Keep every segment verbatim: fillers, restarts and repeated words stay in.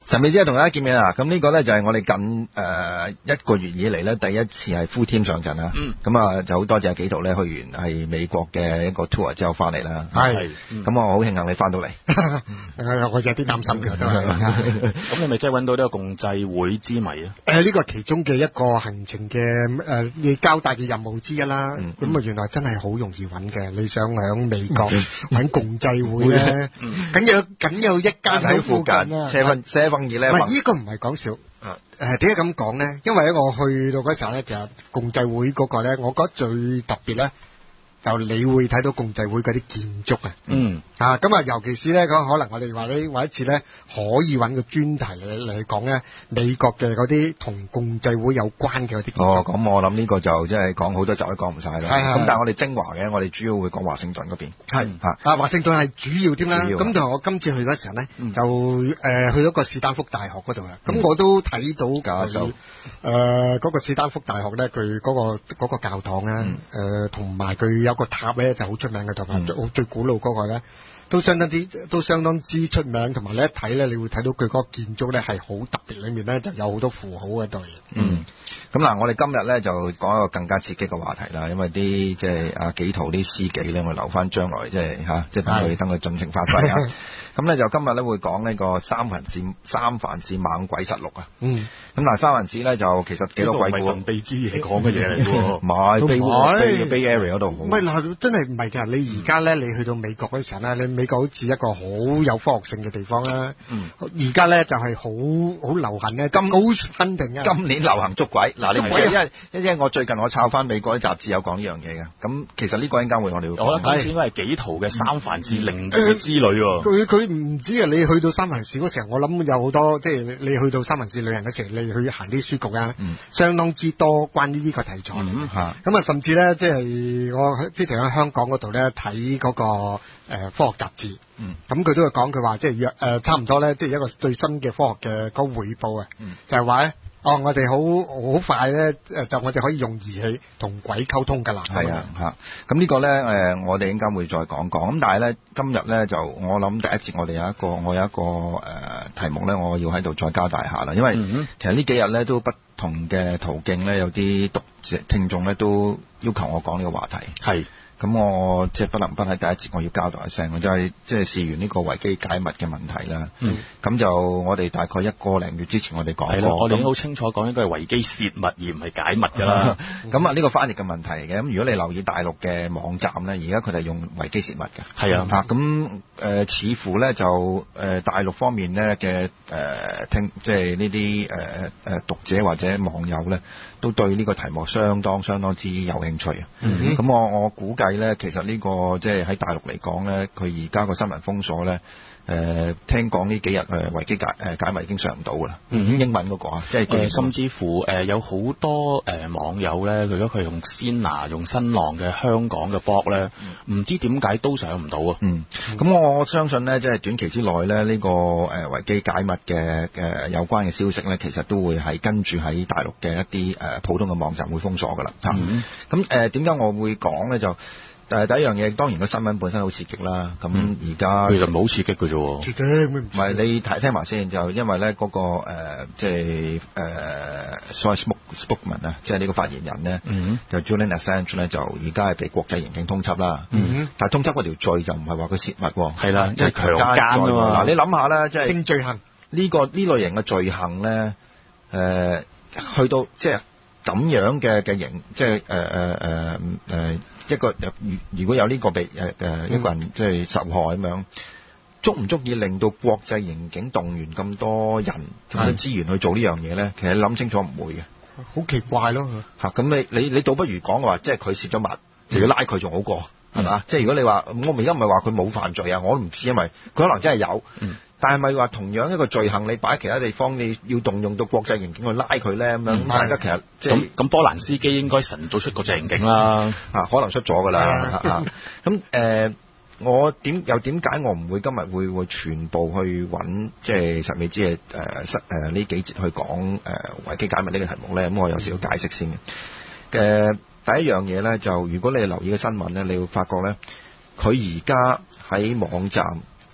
神秘之夜同大家見面啦，咁呢個咧就係我哋近誒、呃、一個月以嚟咧第一次係 full team 上陣啦。 嗯。 咁啊就好多謝紀陶咧去完係美國嘅一個 tour 之後翻嚟啦。 係。 咁我好慶幸你翻到嚟。 我有啲擔心嘅都係。 咁你咪真係揾到呢個共濟會之謎啊？ 誒呢個其中嘅一個行程嘅誒你交代嘅任務之一啦。咁、嗯、啊原來真係好容易揾嘅。你想喺美國揾共濟會咧，梗有梗有一間喺附近啊。 車分車分二咧。 唔係呢個唔係講笑。誒點解咁講咧？因為咧我去到嗰時候咧，其實共濟會嗰個咧，我覺得最特別咧。就你會睇到共濟會嗰啲建築啊， 嗯啊咁啊，尤其是咧，可能我哋話呢，話一次咧，可以揾個專題嚟嚟講咧，美國嘅嗰啲同共濟會有關嘅嗰啲建築。 哦，咁我諗呢個就即係講好多集都講唔晒啦。咁但係我哋精華嘅，我哋主要會講華盛頓嗰邊。 係嚇啊，華盛頓係主要添啦。咁就我今次去嗰時候咧，嗯、就誒、呃、去咗個史丹福大學嗰度啦。咁、嗯、我都睇到教授誒嗰個史丹福大學咧，佢嗰、嗰個嗰個教堂咧，誒同埋佢有個塔咧就好出名嘅，同埋最最古老嗰個咧都相當之都相當之出名，同埋你一睇咧，你會睇到佢嗰個建築咧係好特別，裡面咧就有好多符號喺度。 嗯，咁嗱，我哋今日咧就講一個更加刺激嘅話題啦，因為啲即係阿紀陶啲詩記咧，我留翻將來即係嚇，即係等佢等佢盡情發揮啊！咁咧就今日咧會講呢個三藩市三藩市猛鬼實錄啊！嗯，咁嗱三藩市咧就其實幾多鬼故？ 神秘之嘢講嘅嘢嚟喎， 唔係 Bay Bay Area 嗰度。 唔係嗱，真係唔係㗎！你而家咧，你去到美國嗰陣咧，你美國好似一個好有科學性嘅地方啦。嗯，而家咧就係好好流行咧，今 Ghost Hunting 啊！ 今年流行捉鬼嗱，你因為因為我最近我抄翻美國啲雜誌有講呢樣嘢嘅，咁其實呢個應該會我哋會講。 我覺得今次應該係紀陶嘅三藩市靈異之旅喎。 佢佢唔知啊！你去到三藩市嗰時候，我諗有好多即係你去到三藩市旅行嘅時候，你去行啲書局啊，嗯、相當之多關於呢個題材。咁、嗯、啊，甚至咧，即係我之前喺香港嗰度咧睇嗰個、呃、科學雜誌。咁、嗯、佢都係講佢話，即係約誒差唔多咧，即係一個最新嘅科學嘅嗰個彙報啊，嗯、就係話咧。哦，我哋好好快咧，誒就我哋可以用儀器同鬼溝通㗎啦。係啊，嚇！咁呢個咧誒，我哋應該會再講講。咁但係咧，今日咧就我諗第一節我哋有一個我有一個誒、呃、題目咧，我要喺度再交代下啦。因為、嗯、其實呢幾日咧都不同嘅途徑咧，有啲讀者聽眾咧都要求我講呢個話題。係。咁我即係不能不喺第一節我要交代一聲，我就係即係試完呢個維基解密嘅問題啦。嗯，咁就我哋大概一個零月之前我哋講過， 我哋好清楚講應該係維基洩密而唔係解密㗎啦。 咁啊呢個翻譯嘅問題嚟嘅。咁如果你留意大陸嘅網站咧，而家佢哋用維基洩密嘅。係啊。嚇咁誒似乎咧就誒、呃、大陸方面咧嘅誒聽即係呢啲誒誒讀者或者網友咧，都對呢個題目相當相當之有興趣啊。嗯。咁我我估計。咧，其實呢、這個即係喺大陸嚟講咧，佢而家個新聞封鎖咧，誒、呃、聽講呢幾日誒維基解誒、呃、解密已經上唔到噶啦。嗯，英文嗰、那個啊，即係誒，甚至乎誒、呃、有好多誒、呃、網友咧，如果佢用先拿用新浪嘅香港嘅 blog 咧，唔、嗯、知點解都上唔到啊。嗯，咁、嗯、我相信咧，即係短期之內咧，呢、這個誒維基解密嘅誒、呃、有關嘅消息咧，其實都會係跟住喺大陸嘅一啲誒、呃、普通嘅網站會封鎖噶啦。嚇、嗯，咁誒點解我會講咧就？誒第一樣嘢，當然個新聞本身好刺激啦。咁而家其實唔係好刺激嘅啫喎。刺激唔係你睇聽埋先，就因為咧、那、嗰個、呃、即係誒、呃、所謂 spokesman 啊，即係呢個發言人咧，嗯、就 Julian Assange 咧，就而家係被國際刑警通緝啦。嗯、但係通緝嗰條罪就唔係話佢泄密喎，係啦，即係強姦啊嘛。嗱，你諗下啦，即係性罪行呢、這個呢類型嘅罪行咧，誒、呃、去到即係咁樣嘅嘅刑，即係誒誒誒誒。一個如果有呢個被誒誒一個人即係受害咁樣，足唔足以令到國際刑警動員咁多人咁多資源去做呢樣嘢咧？其實你諗清楚唔會嘅，好奇怪咯嚇。咁你你你倒不如講話，即係佢泄咗密，就要拉佢仲好過，係嘛？即係如果你話我而家唔係話佢冇犯罪啊，我都唔知，因為佢可能真係有。嗯但係咪話同樣一個罪行，你擺喺其他地方，你要動用到國際刑警去拉佢咧？咁樣、嗯，大家其實即係咁咁，波蘭斯基應該晨早出國際刑警啦，啊，可能出咗㗎啦。咁誒、呃，我點又點解我唔會今日會會全部去揾即係神秘之夜誒失誒呢幾節去講誒、呃、維基解密呢個題目咧？咁我有少少解釋先嘅。誒、呃，第一樣嘢咧，就如果你留意嘅新聞咧，你會發覺咧，佢而家喺網站。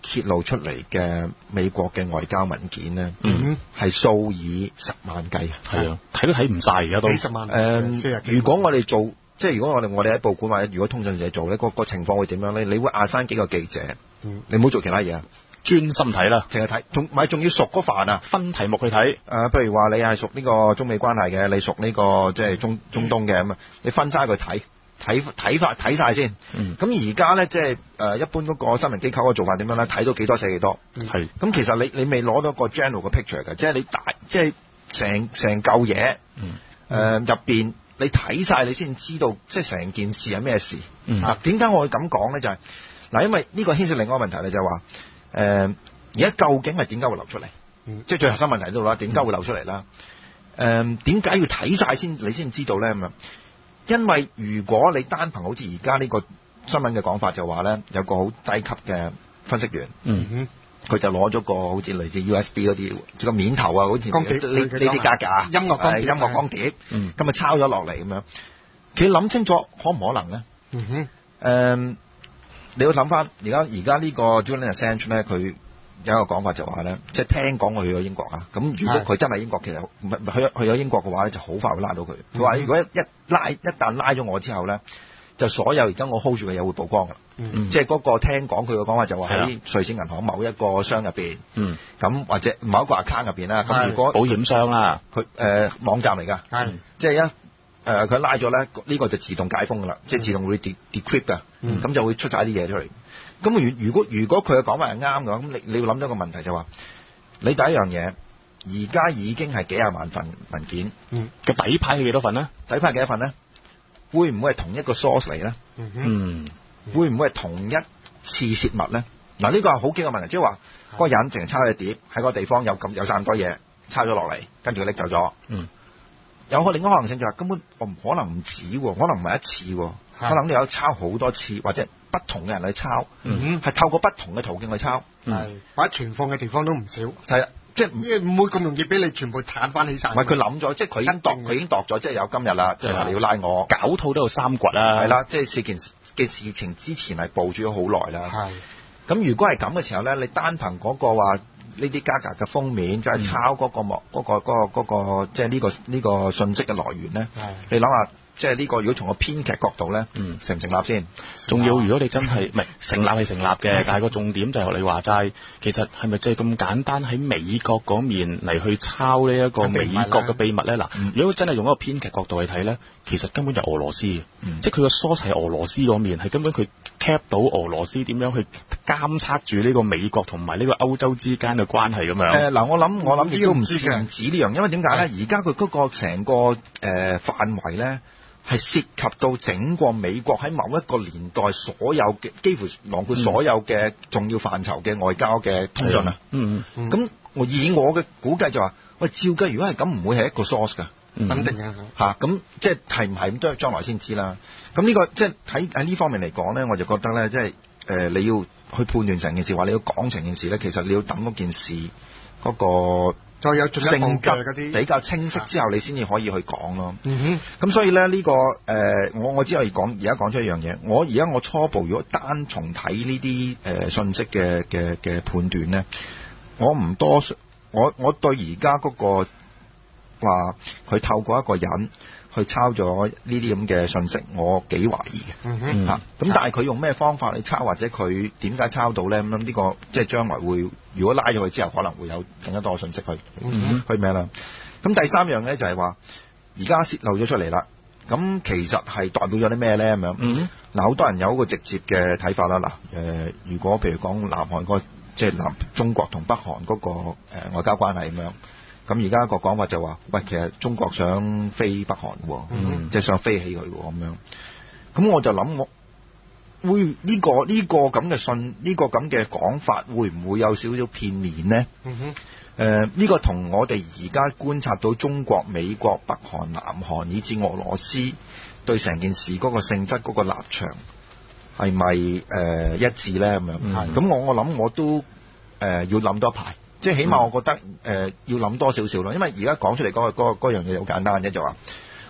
揭露出嚟嘅美國嘅外交文件咧，嗯，係數以十萬計啊， 係啊，睇都睇唔晒而家都幾十萬。誒、 呃，如果我哋做，即係如果我哋我哋喺報館或者如果通訊社做咧，個個情況會點樣咧？你會壓山幾個記者，嗯，你唔好做其他嘢啊， 專心睇啦， 淨係睇，仲咪仲要熟嗰飯啊， 分題目去睇。誒、 呃，譬如話你係熟呢個中美關係嘅，你熟呢、這個即係中中東嘅咁啊，你分晒佢睇。睇睇法睇晒先，咁而家咧即係誒一般嗰個新聞機構嘅做法點樣咧？睇到幾多寫幾多，係。咁其實你你未攞到個 general 嘅 picture 嘅，即係你大即係成成嚿嘢，誒入邊你睇晒你先知道，即係成件事係咩事。嗱，點解我會咁講咧？就係、是、嗱，因為呢個牽涉另外一個問題咧，就係話誒而家究竟係點解會流出嚟？嗯、即係最核心問題喺度啦，點解會流出嚟啦？誒點解要睇晒先你先知道咧？咁樣？因為如果你單憑好似而家呢個新聞嘅講法就話咧，有個好低級嘅分析員，嗯哼，佢就攞咗個好似類似 U S B 嗰啲個面頭啊，好似呢呢啲格架，音樂光音樂光碟，嗯，咁啊抄咗落嚟咁樣。其實諗清楚可唔可能咧？嗯哼，誒、呃，你要諗翻而家而家呢個 Julian Assange 咧，佢有一個講法就話咧，即係聽講佢去咗英國啊。咁如果佢真係英國，其實唔係去去咗英國嘅話咧，就好快會拉到佢。佢、嗯、話如果一一拉一旦拉咗我之後咧，就所有而家我 hold 住嘅嘢會曝光㗎啦。嗯、即係嗰個聽講佢嘅講法就話喺瑞士銀行某一個箱入邊，咁、嗯、或者某一個 account 入邊啦。咁如果保險箱啦， 佢誒、呃、網站嚟㗎，即係一誒佢、呃、拉咗咧，呢、這個就自動解封㗎啦、嗯，即係自動會 decrypt 㗎，咁、嗯、就會出晒啲嘢出嚟。咁如如果如果佢嘅講法係啱嘅話，咁你你要諗到一個問題就話、是，你第一樣嘢，而家已經係幾廿萬份文件， 嗯，個底牌係幾多份咧？ 底牌係幾多份咧？會唔會係同一個 source 嚟咧？嗯，嗯會唔會係同一次泄密咧？嗱，呢個係好幾個問題，即係話嗰個人淨係抄隻碟喺個地方有咁有晒咁多嘢抄咗落嚟，跟住佢拎走咗。嗯，有個另一個可能性就係、是、根本我唔可能唔止，可能唔係一次，可能你有抄好多次或者。不同嘅人去抄，嗯，係透過不同嘅途徑去抄，係、嗯、或者存放嘅地方都唔少，係啊，即係唔會咁容易俾你全部鏟翻起晒。唔係佢諗咗，即係佢已經度，佢已經度咗，即係有今日啦，即係話你要拉我， 搞套都有三掘啦， 係啦，即係事件嘅事情之前係部署咗好耐啦，係。咁如果係咁嘅時候咧，你單憑嗰個話呢啲價格嘅封面，就係、是、抄嗰個幕嗰、嗯那個嗰、那個嗰個即係呢個呢、這個信息嘅來源咧，你諗下。即係呢個，如果從個編劇角度咧，嗯，成唔成立先？ 仲要如果你真係唔係成立係成立嘅，但係個重點就係學你話齋，其實係咪真係咁簡單喺美國嗰面嚟去抄呢一個美國嘅秘密咧？嗱、嗯，如果真係用一個編劇角度去睇咧，其實根本就俄羅斯嘅、嗯，即係佢個 source 係俄羅斯嗰面，係根本佢 cap 到俄羅斯點樣去監測住呢個美國同埋呢個歐洲之間嘅關係咁樣。誒、呃、嗱，我諗我諗亦都唔止嘅，唔止呢樣，因為點解咧？而家佢嗰個成個誒、呃、範圍咧。係涉及到整個美國喺某一個年代所有嘅幾乎囊括所有嘅重要範疇嘅外交嘅通訊啊。嗯嗯。咁我以我嘅估計就話，喂，照計如果係咁，唔會係一個 source 㗎。肯定啊。嚇，咁即係係唔係咁都係將來先知啦。咁呢、呢個即係喺喺呢方面嚟講咧，我就覺得咧，即係誒、呃、你要去判斷成件事，話你要講成件事咧，其實你要等嗰件事嗰、嗰個。再有進一步嘅嗰啲比較清晰之後，你先至可以去講咯。嗯哼。咁所以咧，呢、呢個誒、呃，我我只可以講，而家講出一樣嘢。我而家我初步如果單從睇呢啲誒信息嘅嘅嘅判斷咧，我唔多，我我對而家嗰個話佢透過一個人去抄咗呢啲咁嘅信息，我幾懷疑嘅。嗯哼。嚇、嗯。咁但係佢用咩方法去抄，或者佢點解抄到咧？咁呢個即係將來會。如果拉咗佢之後，可能會有更加多嘅信息去、mm-hmm. 去咩啦？咁第三樣咧就係話，而家泄露咗出嚟啦。咁其實係代表咗啲咩咧？咁樣嗱，好多人有一個直接嘅睇法啦。嗱、呃，如果譬如講南韓嗰即係南中國同北韓嗰、嗰個、呃、外交關係咁樣，咁而家個講法就話，喂，其實中國想飛北韓喎，即、mm-hmm. 係想飛起佢喎咁樣。咁我就諗我。會呢、呢個呢、呢個咁嘅信呢、呢個咁嘅講法會唔會有少少片面呢？嗯哼，誒、呃、呢、呢個同我哋而家觀察到中國、美國、北韓、南韓以至俄羅斯對成件事嗰個性質嗰個立場係咪誒一致呢？咁樣，咁、嗯、我我諗我都誒、呃、要諗多排，即係起碼我覺得誒、呃、要諗多少少咯，因為而家講出嚟嗰、嗰個嗰、嗰個、樣嘢好簡單啫，就話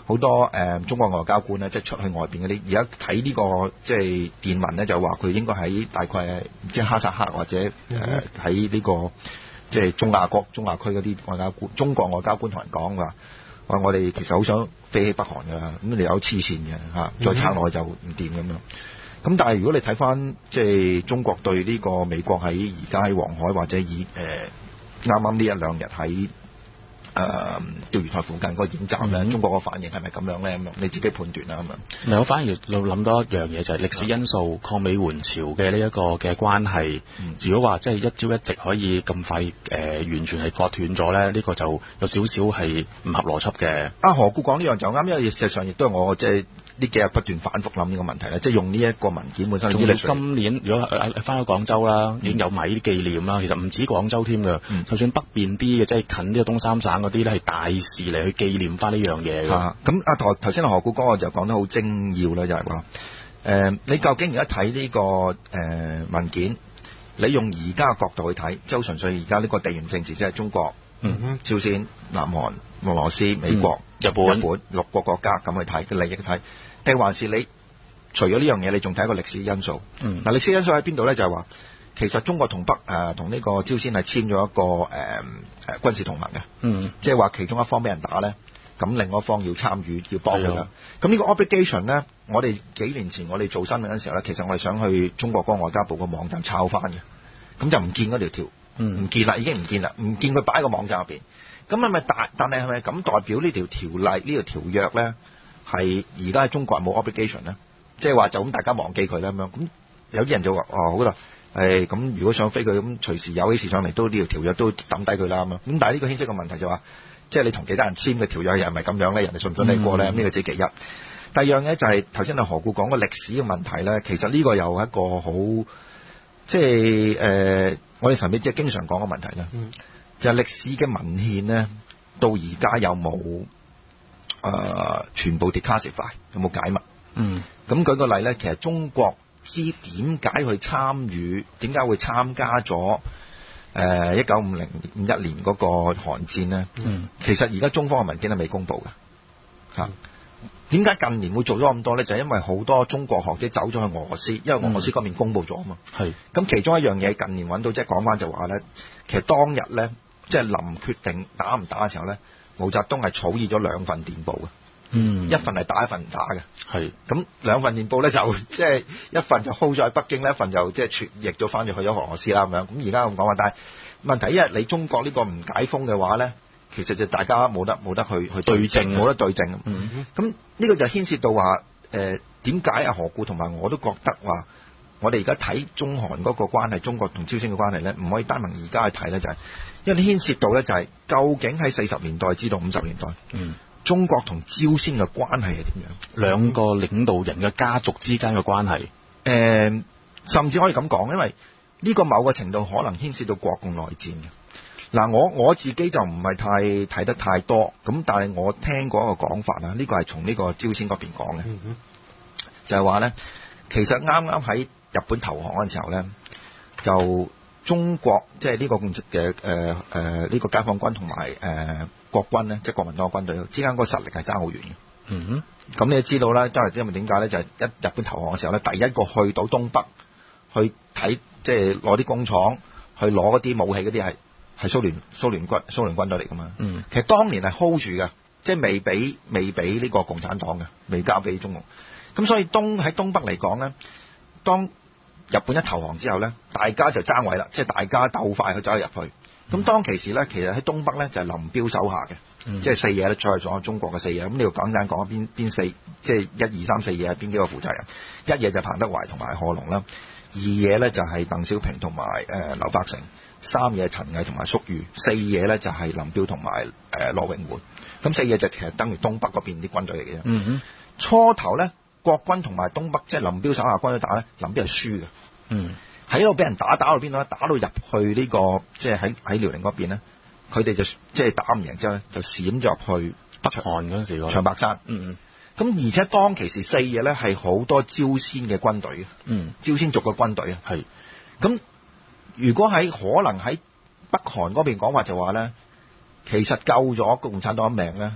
好多誒、呃、中國外交官咧，即係出去外邊嗰啲，而家睇呢個即係電文咧，就話佢應該喺大概係唔知哈薩克或者誒喺呢個即係中亞國、中亞區嗰啲外交官，中國外交官同人講話，話我哋其實好想飛起北韓㗎啦，咁你有黐線嘅嚇，再撐落去就唔掂咁樣。咁但係如果你睇翻即係中國對呢個美國喺而家喺黃海或者以誒啱啱呢一兩日喺誒釣魚台附近嗰個演習咧，嗯、中國個反應係咪咁樣咧？咁樣你自己判斷啦咁樣。 嗱，我反而諗多一樣嘢就係、是、歷史因素，抗美援朝嘅呢一個嘅關係。嗯、如果話即係一朝一夕可以咁快誒、呃、完全係割斷咗咧，呢、這個就有少少係唔合邏輯嘅。 啊，何故講呢樣就啱，因為事實上亦都係我即係呢幾日不斷反覆諗呢個問題咧，即係用呢一個文件本身。仲要今年如果翻咗廣州啦，已經有埋呢啲紀念啦。其實唔止廣州添㗎，嗯、就算北邊啲嘅，即係近呢個東三省嗰啲咧，係大事嚟去紀念翻呢樣嘢嘅。 咁啊，頭頭先何故講我就講得好精要啦，就係話誒，你究竟而家睇呢個誒、呃、文件，你用而家嘅角度去睇，即係好純粹而家呢個地緣政治，即係中國、嗯、哼朝鮮、南韓、俄羅斯、美國、嗯、日本、日本六個國家咁去睇嘅利益去睇，定還是你除咗呢樣嘢，你仲睇一個歷史因素？嗱、嗯，歷史因素喺邊度咧？就係話其實中國同北誒同呢個朝鮮係簽咗一個誒誒、呃、軍事同盟嘅，嗯，即係話其中一方俾人打咧，咁另外一方要參與要幫佢啦。咁呢個 obligation 咧，我哋幾年前我哋做新聞嗰陣時候咧，其實我哋想去中國嗰個外交部個網站抄翻嘅，咁就唔見嗰條條，唔、嗯、見啦，已經唔見啦，唔見佢擺喺個網站入邊。咁係咪大？但係係咪咁代表呢條條例呢條條約咧係而家喺中國係冇 obligation 咧？即係話就咁大家忘記佢啦咁樣。咁有啲人就話哦好啦。誒咁、哎，如果想飛佢咁，隨時有起事上嚟，都呢條條約都抌低佢啦咁樣。咁但係呢個牽涉嘅問題就話、是，即係你同其他人簽嘅條約又係咪咁樣咧？人哋信唔信你過咧？咁呢、嗯、個只其一。第二樣咧就係頭先阿何故講個歷史嘅問題咧，其實呢個又係一個好，即係誒、呃，我哋神秘即係經常講嘅問題咧，嗯、就係歷史嘅文獻咧，到而家有冇誒、呃、全部 declassify 有冇解密？嗯，咁舉個例咧，其實中國知點解去參與？點解會參加咗誒一九五零五一年嗰個韓戰呢？嗯，其實而家中方嘅文件係未公布嘅嚇。點解近年會做咗咁多呢？就係、是、因為好多中國學者走咗去俄羅斯，因為俄羅斯嗰邊公布咗啊嘛。係、嗯。咁其中一樣嘢近年揾到，即係講翻就話呢，其實當日呢，即係臨決定打唔打嘅時候呢，毛澤東係草擬咗兩份電報嘅。嗯，一份係打，一份唔打嘅。係，咁兩份電報咧就即係一份就 hold 咗喺北京咧，一份就即係傳譯咗翻咗去咗俄羅斯啦咁樣。咁而家咁講話，但係問題，因為你中國呢個唔解封嘅話咧，其實就大家冇得冇得去去對證，冇得對證。嗯哼，咁呢個就牽涉到話誒點解啊何故同埋我都覺得話，我哋而家睇中韓嗰個關係，中國同朝鮮嘅關係咧，唔可以單憑而家去睇咧，就係、是、因為你牽涉到咧就係、是、究竟喺四十年代至到五十年代。嗯。中國同朝鮮嘅關係係點樣？ 兩個領導人嘅家族之間嘅關係，誒、 呃，甚至可以咁講，因為呢個某個程度可能牽涉到國共內戰嘅。嗱，我我自己就唔係太睇得太多，咁但係我聽過一個講法啦，呢、這個係從呢個朝鮮嗰邊講嘅，嗯、哼就係話咧，其實啱啱喺日本投降嗰陣時候咧，就中國即係呢個共嘅誒誒呢個解放軍同埋誒國軍咧，即係國民黨軍隊之間嗰個實力係爭好遠嘅。嗯哼，咁你都知道啦，都係因為點解咧？就係、是、一日本投降嘅時候咧，第一個去到東北去睇，即係攞啲工廠去攞嗰啲武器嗰啲係係蘇聯蘇聯軍蘇聯軍隊嚟噶嘛。嗯，其實當年係 hold 住嘅，即係未俾未俾呢個共產黨嘅，未交俾中國。咁所以東喺東北嚟講咧，當日本一投降之後咧，大家就爭位啦，即係大家鬥快去走入去。咁、嗯、當其時咧，其實喺東北咧就係林彪手下嘅，嗯、即係四野咧，再咗中國嘅四野。咁你要簡單講邊邊四，即係一二三四野係邊幾個負責人？一野就彭德懷同埋賀龍啦，二野咧就係鄧小平同埋誒劉伯承，三野陳毅同埋粟裕，四野咧就係林彪同埋誒羅榮桓。咁四野就其實等於東北嗰邊啲軍隊嚟嘅啫。嗯哼，初頭咧。國軍同埋東北即係林彪手下軍隊打咧，林彪係輸嘅。嗯，喺度俾人打打到邊度咧？打到入去呢、這個即係喺喺遼寧嗰邊咧，佢哋就即係打唔贏之後咧，就閃咗入去北韓嗰陣時， 長白山。嗯嗯。咁而且當其時四野咧係好多朝鮮嘅軍隊嘅。嗯，朝鮮族嘅軍隊啊。係是。咁如果喺可能喺北韓嗰邊講話就話咧，其實救咗共產黨一命咧，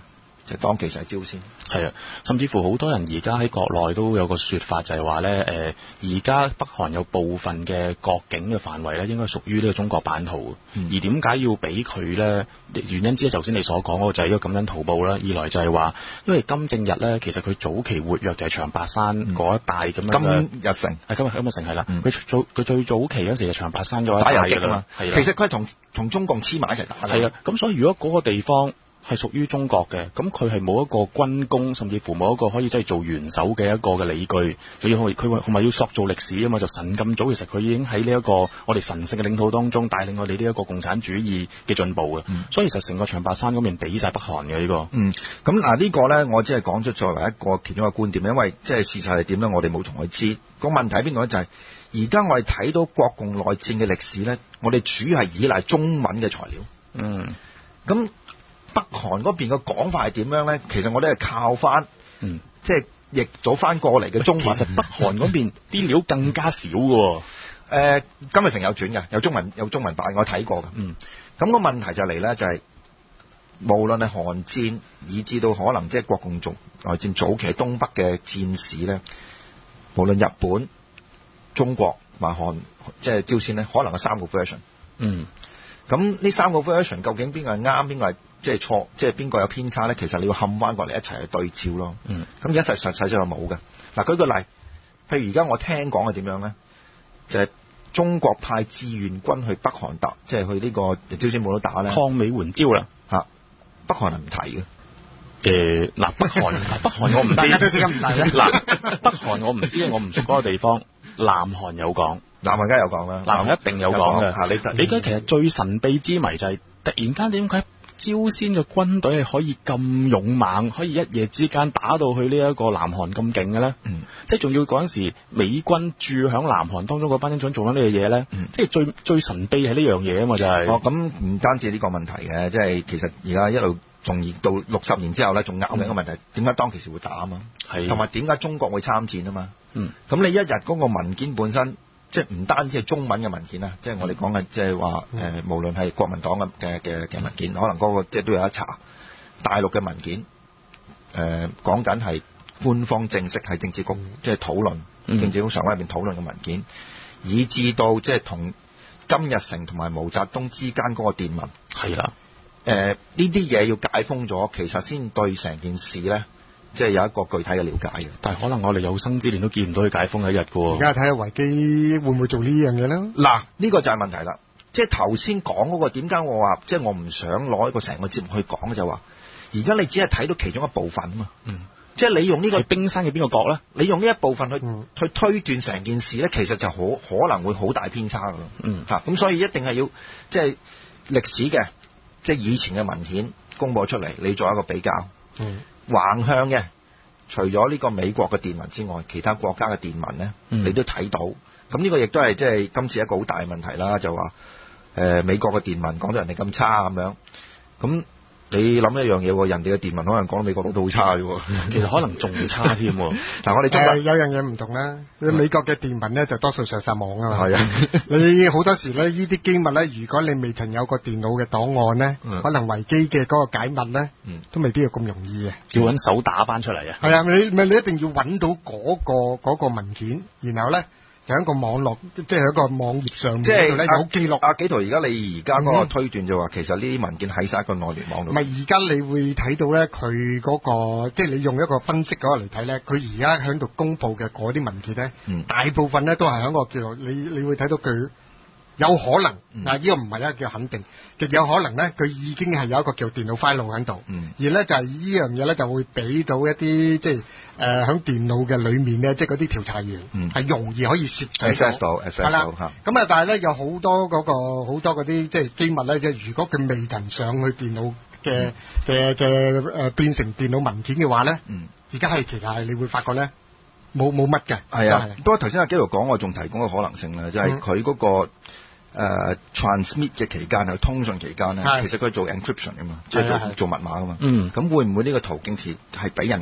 就當其時係朝鮮。 係啊，甚至乎好多人而家喺國內都有個説法，就係話咧誒，而家北韓有部分嘅國境嘅範圍咧，應該屬於呢個中國版圖。嗯、而點解要俾佢咧？原因之一，頭先你所講嗰個就係呢個咁樣圖報啦。二來就係話，因為金正日咧，其實佢早期活躍就係長白山嗰一帶咁樣嘅。金日成係今日金日成係啦。佢、嗯、早佢最早期嗰時就長白山嘅話打游擊啊嘛。係其實佢係同同中共黐埋一齊打嘅。 係啦，咁所以如果嗰個地方係屬於中國嘅，咁佢係冇一個軍功，甚至乎冇一個可以真係做元首嘅一個嘅理據，仲要佢佢係咪要塑造歷史啊嘛？就神咁早，其實佢已經喺呢一個我哋神聖嘅領土當中帶領我哋呢一個共產主義嘅進步嘅、嗯，所以其實成個長白山嗰邊俾晒北韓嘅呢個。 嗯，咁嗱呢個咧，我只係講出作為一個其中一個觀點，因為即係事實係點咧，我哋冇同佢知。個問題喺邊度咧？就係而家我哋睇到國共內戰嘅歷史咧，我哋主要係依賴中文嘅材料。嗯，咁。北韓嗰邊嘅講法係點樣咧？其實我哋係靠翻，嗯，即係譯咗翻過嚟嘅中文。 其實北韓嗰邊啲料更加少嘅喎。誒、 呃，金日成有轉嘅，有中文有中文版，我睇過嘅。嗯，咁、個問題就嚟咧，就係、是、無論係韓戰，以至到可能即係國共總內戰早期東北嘅戰史咧，無論日本、中國或韓，即係朝鮮咧，可能有三個 version。嗯。咁呢三個 version 究竟邊個係啱，邊個係即係錯，即係邊個有偏差咧？其實你要冚翻過嚟一齊去對照咯。嗯。咁而家實實際上係冇嘅。嗱，舉個例，譬如而家我聽講係點樣咧？就係、是、中國派志願軍去北韓打，即係去呢個朝鮮冇得打咧。 抗美援朝啦。 嚇！北韓係唔提嘅。 誒，嗱，北韓，北韓我唔知。大家都知唔提咧。嗱，北韓我唔知，我唔熟嗰個地方。南韓有講。南韓梗係有講啦，南韓一定有講嘅。你你覺得其實最神秘之謎就係、是、突然間點解朝鮮嘅軍隊係可以咁勇猛，可以一夜之間打到去呢一個南韓咁勁嘅咧？嗯，即係仲要嗰陣時美軍駐響南韓當中嗰班兵長做緊呢樣嘢咧？嗯，即係最最神秘係呢樣嘢啊嘛，就係、是。哦，咁唔單止呢個問題嘅，即係其實而家一路仲要到六十年之後咧，仲拗緊一個問題，點、嗯、解當其時會打啊嘛？係。同埋點解中國會參戰啊嘛？嗯。咁你一日嗰個文件本身。即係唔單止係中文嘅文件啊，即係我哋講嘅，即係話誒，無論係國民黨嘅嘅嘅嘅文件，可能嗰個即係都有一查。大陸嘅文件，誒講緊係官方正式係政治局即係討論，政治局常委入邊討論嘅文件，以至到即係同金日成同埋毛澤東之間嗰個電文。係啦。誒呢啲嘢要解封咗，其實先對成件事咧。即係有一個具體嘅了解嘅，但係可能我哋有生之年都見唔到佢解封一日嘅喎。而家睇下維基會唔會做呢樣嘢咧？嗱，呢個就係問題啦。即係頭先講嗰個點解我話，即係我唔想攞一個成個節目去講嘅就話，而家你只係睇到其中一部分啊嘛。嗯。即係你用呢個冰山嘅邊個角咧？你用呢一部分去、嗯、去推斷成件事咧，其實就好可能會好大偏差㗎咯。嗯。嚇、啊，咁所以一定係要即係歷史嘅，即係以前嘅文獻公佈出嚟，你做一個比較。嗯。橫向嘅，除咗呢個美國嘅電文之外，其他國家嘅電文咧、嗯，你都睇到。咁呢個亦都係即係今次一個好大嘅問題啦。就話誒、呃、美國嘅電文講到人哋咁差咁樣，咁你諗一樣嘢喎，人哋嘅電文可能講到美國佬都好差嘅喎，其實可能仲差添。嗱，我哋中國、呃、有樣嘢唔同啦，美國嘅電文咧就多數上晒網啊嘛。係啊，你好多時咧呢啲機密咧，如果你未曾有個電腦嘅檔案咧、嗯，可能維基嘅嗰個解密咧、嗯，都未必有咁容易嘅，要揾手打翻出嚟啊。係啊，你咪你一定要揾到嗰、嗰個嗰個文件，然後咧。就喺個網絡，即係喺個網頁上面咧有記錄。阿紀陶，而家你而家嗰個推斷就話、嗯，其實呢啲文件喺晒一個內聯網度。唔係，而家你會睇到咧，佢嗰、嗰個即係你用一個分析嗰個嚟睇咧，佢而家喺度公佈嘅嗰啲文件咧、嗯，大部分咧都係喺個叫做你你會睇到佢。有可能，嗱、嗯、呢個唔係一個叫肯定，極有可能咧，佢已經係有一個叫電腦 file 喺度，而咧就係呢樣嘢咧就會俾到一啲即係誒喺電腦嘅裏面咧，即係嗰啲調查員係、嗯、容易可以攝取到，係啦，咁啊，但係咧有好多嗰、嗰個好多嗰啲即係機密咧，即係如果佢未曾上去電腦嘅嘅嘅誒變成電腦文件嘅話咧，而家係其實係你會發覺咧冇冇乜嘅，係啊，不過頭先阿紀陶講我仲提供個可能性咧，就係佢嗰個。誒、uh, transmit 嘅期間係通訊期間咧，其實佢做 encryption 噶嘛，即係做做密碼噶嘛。嗯，咁會唔會呢個途徑係係俾人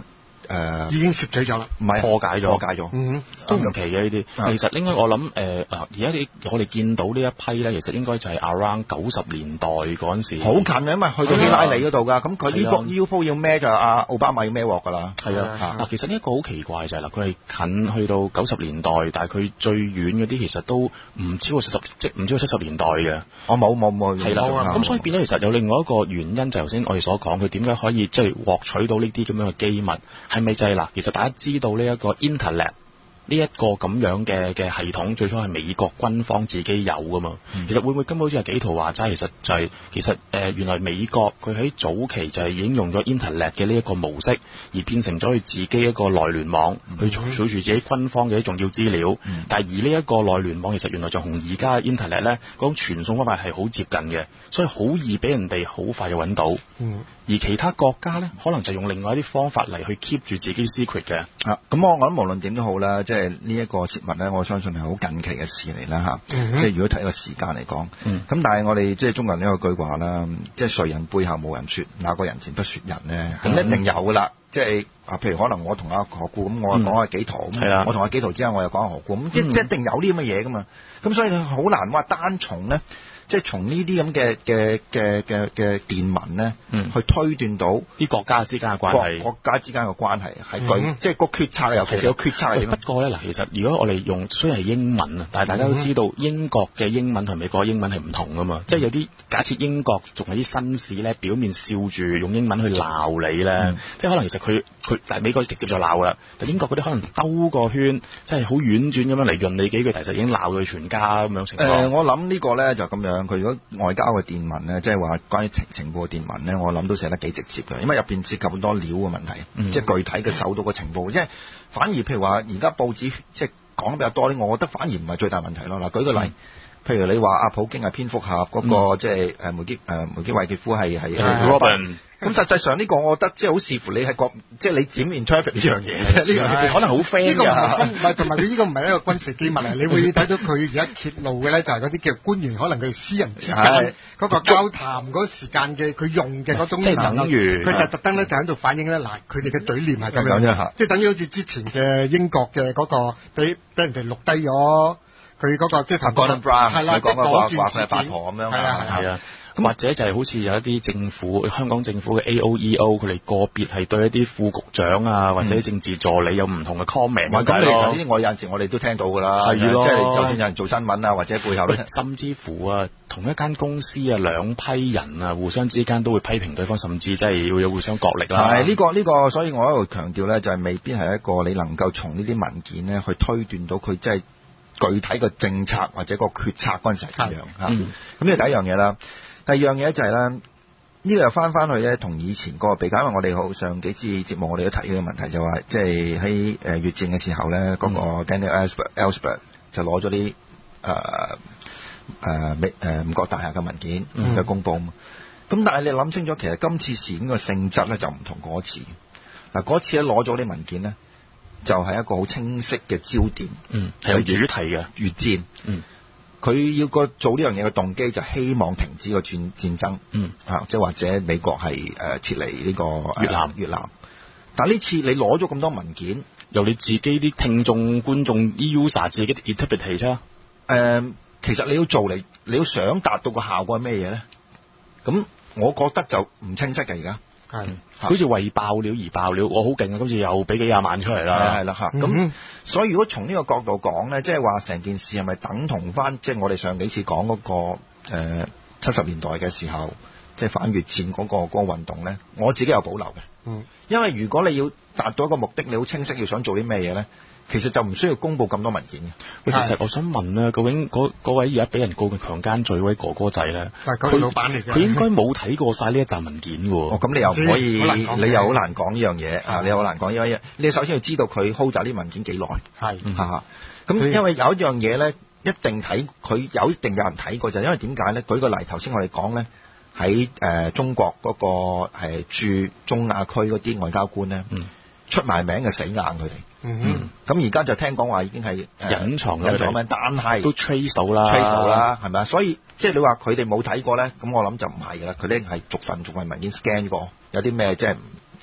誒已經攝取咗啦， 唔係破解咗， 破解咗， 嗯， 都唔奇嘅呢啲。其實應該我諗誒啊，而家你我哋見到呢一批咧，其實應該就係 around 九十年代嗰陣時， 好近嘅，因為去到希拉里嗰度㗎。咁佢呢個呢鋪要孭就阿奧巴馬要孭鑊㗎啦。 係啊，嗱，其實呢一個好奇怪就係啦，佢係近去到九十年代，但係佢最遠嗰啲其實都唔超過七十，即唔超過七十年代嘅。 我冇冇冇。 係啦，咁所以變咗其實有另外一個原因，就頭先我哋所講，佢點解可以即係獲取到呢啲咁樣嘅機密，係咪就係嗱？其實大家知道呢一個 Internet 呢一個咁樣嘅嘅系統，最初係美國軍方自己有噶嘛。嗯、其實會唔會根本好似係紀陶話齋，其實就係、是、其實誒、呃、原來美國佢喺早期就係已經用咗 Internet 嘅呢一個模式，而變成咗佢自己一個內聯網，嗯、去儲住自己軍方嘅重要資料。嗯、但係而呢一個內聯網其實原來就同而家 Internet 咧嗰種傳送方法係好接近嘅，所以好易俾人哋好快就揾到。嗯、而其他國家咧，可能就用另外一啲方法嚟去 keep 住自己 secret 嘅。 啊，咁我我諗無論點都好啦，即係呢一個泄密咧，我相信係好近期嘅事嚟啦嚇。嗯、哼即係如果睇個時間嚟講，咁、嗯、但係我哋即係中國人呢個句話啦，即係誰人背後冇人説，哪個人前不説人咧？咁、嗯、一定有噶啦。即係啊，譬如可能我同阿何故咁，我講阿紀陶咁，嗯、我同阿紀陶之後，我又講阿何故咁，即即一定有啲咁嘅嘢噶嘛。咁所以好難話單從咧。即係從呢啲咁嘅嘅嘅嘅嘅電文咧，嗯、去推斷到啲國家之間嘅關係， 國家之間嘅關係係具，嗯、即係個決策，尤其是個決策係點？ 不過咧嗱，其實如果我哋用雖然係英文啊，但係大家都知道英國嘅英文同美國嘅英文係唔同噶嘛。嗯、即係有啲假設英國仲係啲紳士咧，表面笑住用英文去鬧你咧，嗯、即係可能其實佢佢但係美國直接就鬧啦，但英國嗰啲可能兜個圈，即係好婉轉咁樣嚟潤你幾句，其實已經鬧到佢全家咁樣情況。誒、呃， 我諗呢個咧就咁樣。佢如果外交嘅電文咧，即係話關於情情報嘅電文咧，我諗都寫得幾直接嘅，因為入邊涉及好多料嘅問題，嗯、即係具體嘅搜到嘅情報。即係反而譬如話，而家報紙即係講得比較多啲，我覺得反而唔係最大問題咯。嗱，舉個例，嗯、譬如你話阿普京係蝙蝠俠嗰、那個，嗯、即係誒梅基誒梅基維傑夫係係 Robin。咁實際上呢個，我覺得即係好視乎你係個，即係你點 interpret 呢樣嘢。呢樣可能好 friend 呢個唔係，同埋佢呢個唔係一個軍事機密嚟。你會睇到佢而家揭露嘅咧，就係嗰啲叫官員，可能佢哋私人之間嗰個交談嗰個時間嘅佢用嘅嗰種。 即係等於佢就特登咧就喺度反映咧，嗱佢哋嘅嘴臉係咁樣，即係等於好似之前嘅英國嘅嗰個俾俾人哋錄低咗佢嗰個即係 Gordon Brown 係啦， 講嘅話話佢係八婆咁樣。 係啊係啊。或者就係好似有一啲政府，香港政府嘅 A O E O，佢哋個別係對一啲副局長啊，或者政治助理有唔同嘅 comment。 咁其實呢啲我有陣時我哋都聽到㗎啦，係咯，即係就算有人做新聞啊，或者背後咧， 甚至乎啊，同一間公司啊，兩批人啊，互相之間都會批評對方，甚至即係要有互相角力啦。 係呢個呢個，所以我喺度強調咧，就係未必係一個你能夠從呢啲文件咧去推斷到佢即係具體嘅政策或者個決策嗰陣時係點樣嚇。咁呢個第一樣嘢啦。第二樣嘢就係、是、咧，呢、這個又翻翻去咧，同以前嗰個比較，因為我哋好上幾次節目我哋都提呢個問題，就話即係喺誒越戰嘅時候咧，嗰、嗯、個 Daniel Ellsberg 就攞咗啲誒誒美誒五角大廈嘅文件嘅公佈嘛。咁、嗯、但係你諗清楚，其實今次事件嘅性質咧就唔同嗰次。嗱，嗰次咧攞咗啲文件咧，就係、是、一個好清晰嘅焦點， 嗯，係有主題嘅越戰，嗯。佢要個做呢樣嘢嘅動機就希望停止個戰戰爭，嗯啊，即係或者美國係誒、呃、撤離呢個越南越南。但呢次你攞咗咁多文件， 由你自己啲聽眾觀眾 user 自己 interpret 啦。 誒，其實你要做嚟，你要想達到個效果係咩嘢咧？咁我覺得就唔清晰嘅而家。 係，好似為爆料而爆料，我好勁啊！今次又俾幾廿萬出嚟啦， 係啦嚇。咁、嗯、所以如果從呢個角度講咧，即係話成件事係咪等同翻，即、就、係、是、我哋上幾次講嗰、那個誒七十年代嘅時候，即、就、係、是、反越戰嗰、那個嗰、那個運動咧？我自己有保留嘅。嗯，因為如果你要達到一個目的，你好清晰要想做啲咩嘢咧？其實就唔需要公佈咁多文件嘅。 其實我想問咧，究竟嗰位而家俾人告嘅強姦罪嗰位哥哥仔咧， 佢老闆嚟嘅， 佢應該冇睇過晒呢一紮文件嘅喎。 哦，咁你又唔可以，你又好難講呢樣嘢啊！你又好難講呢樣嘢。你首先要知道佢 hold 咗啲文件幾耐。係嚇。咁因為有一樣嘢咧，一定睇佢有一定有人睇過，就係因為點解咧？舉個例，頭先我哋講咧，喺誒中國嗰個係駐中亞區嗰啲外交官咧。嗯。出埋名嘅死硬佢哋，嗯，咁而家就聽講話已經係隱藏隱藏名，但係都 trace 到啦 ，trace 到啦，係咪啊？所以即係你話佢哋冇睇過咧，咁我諗就唔係㗎啦，佢哋係逐份逐份文件 scan 過，有啲咩即係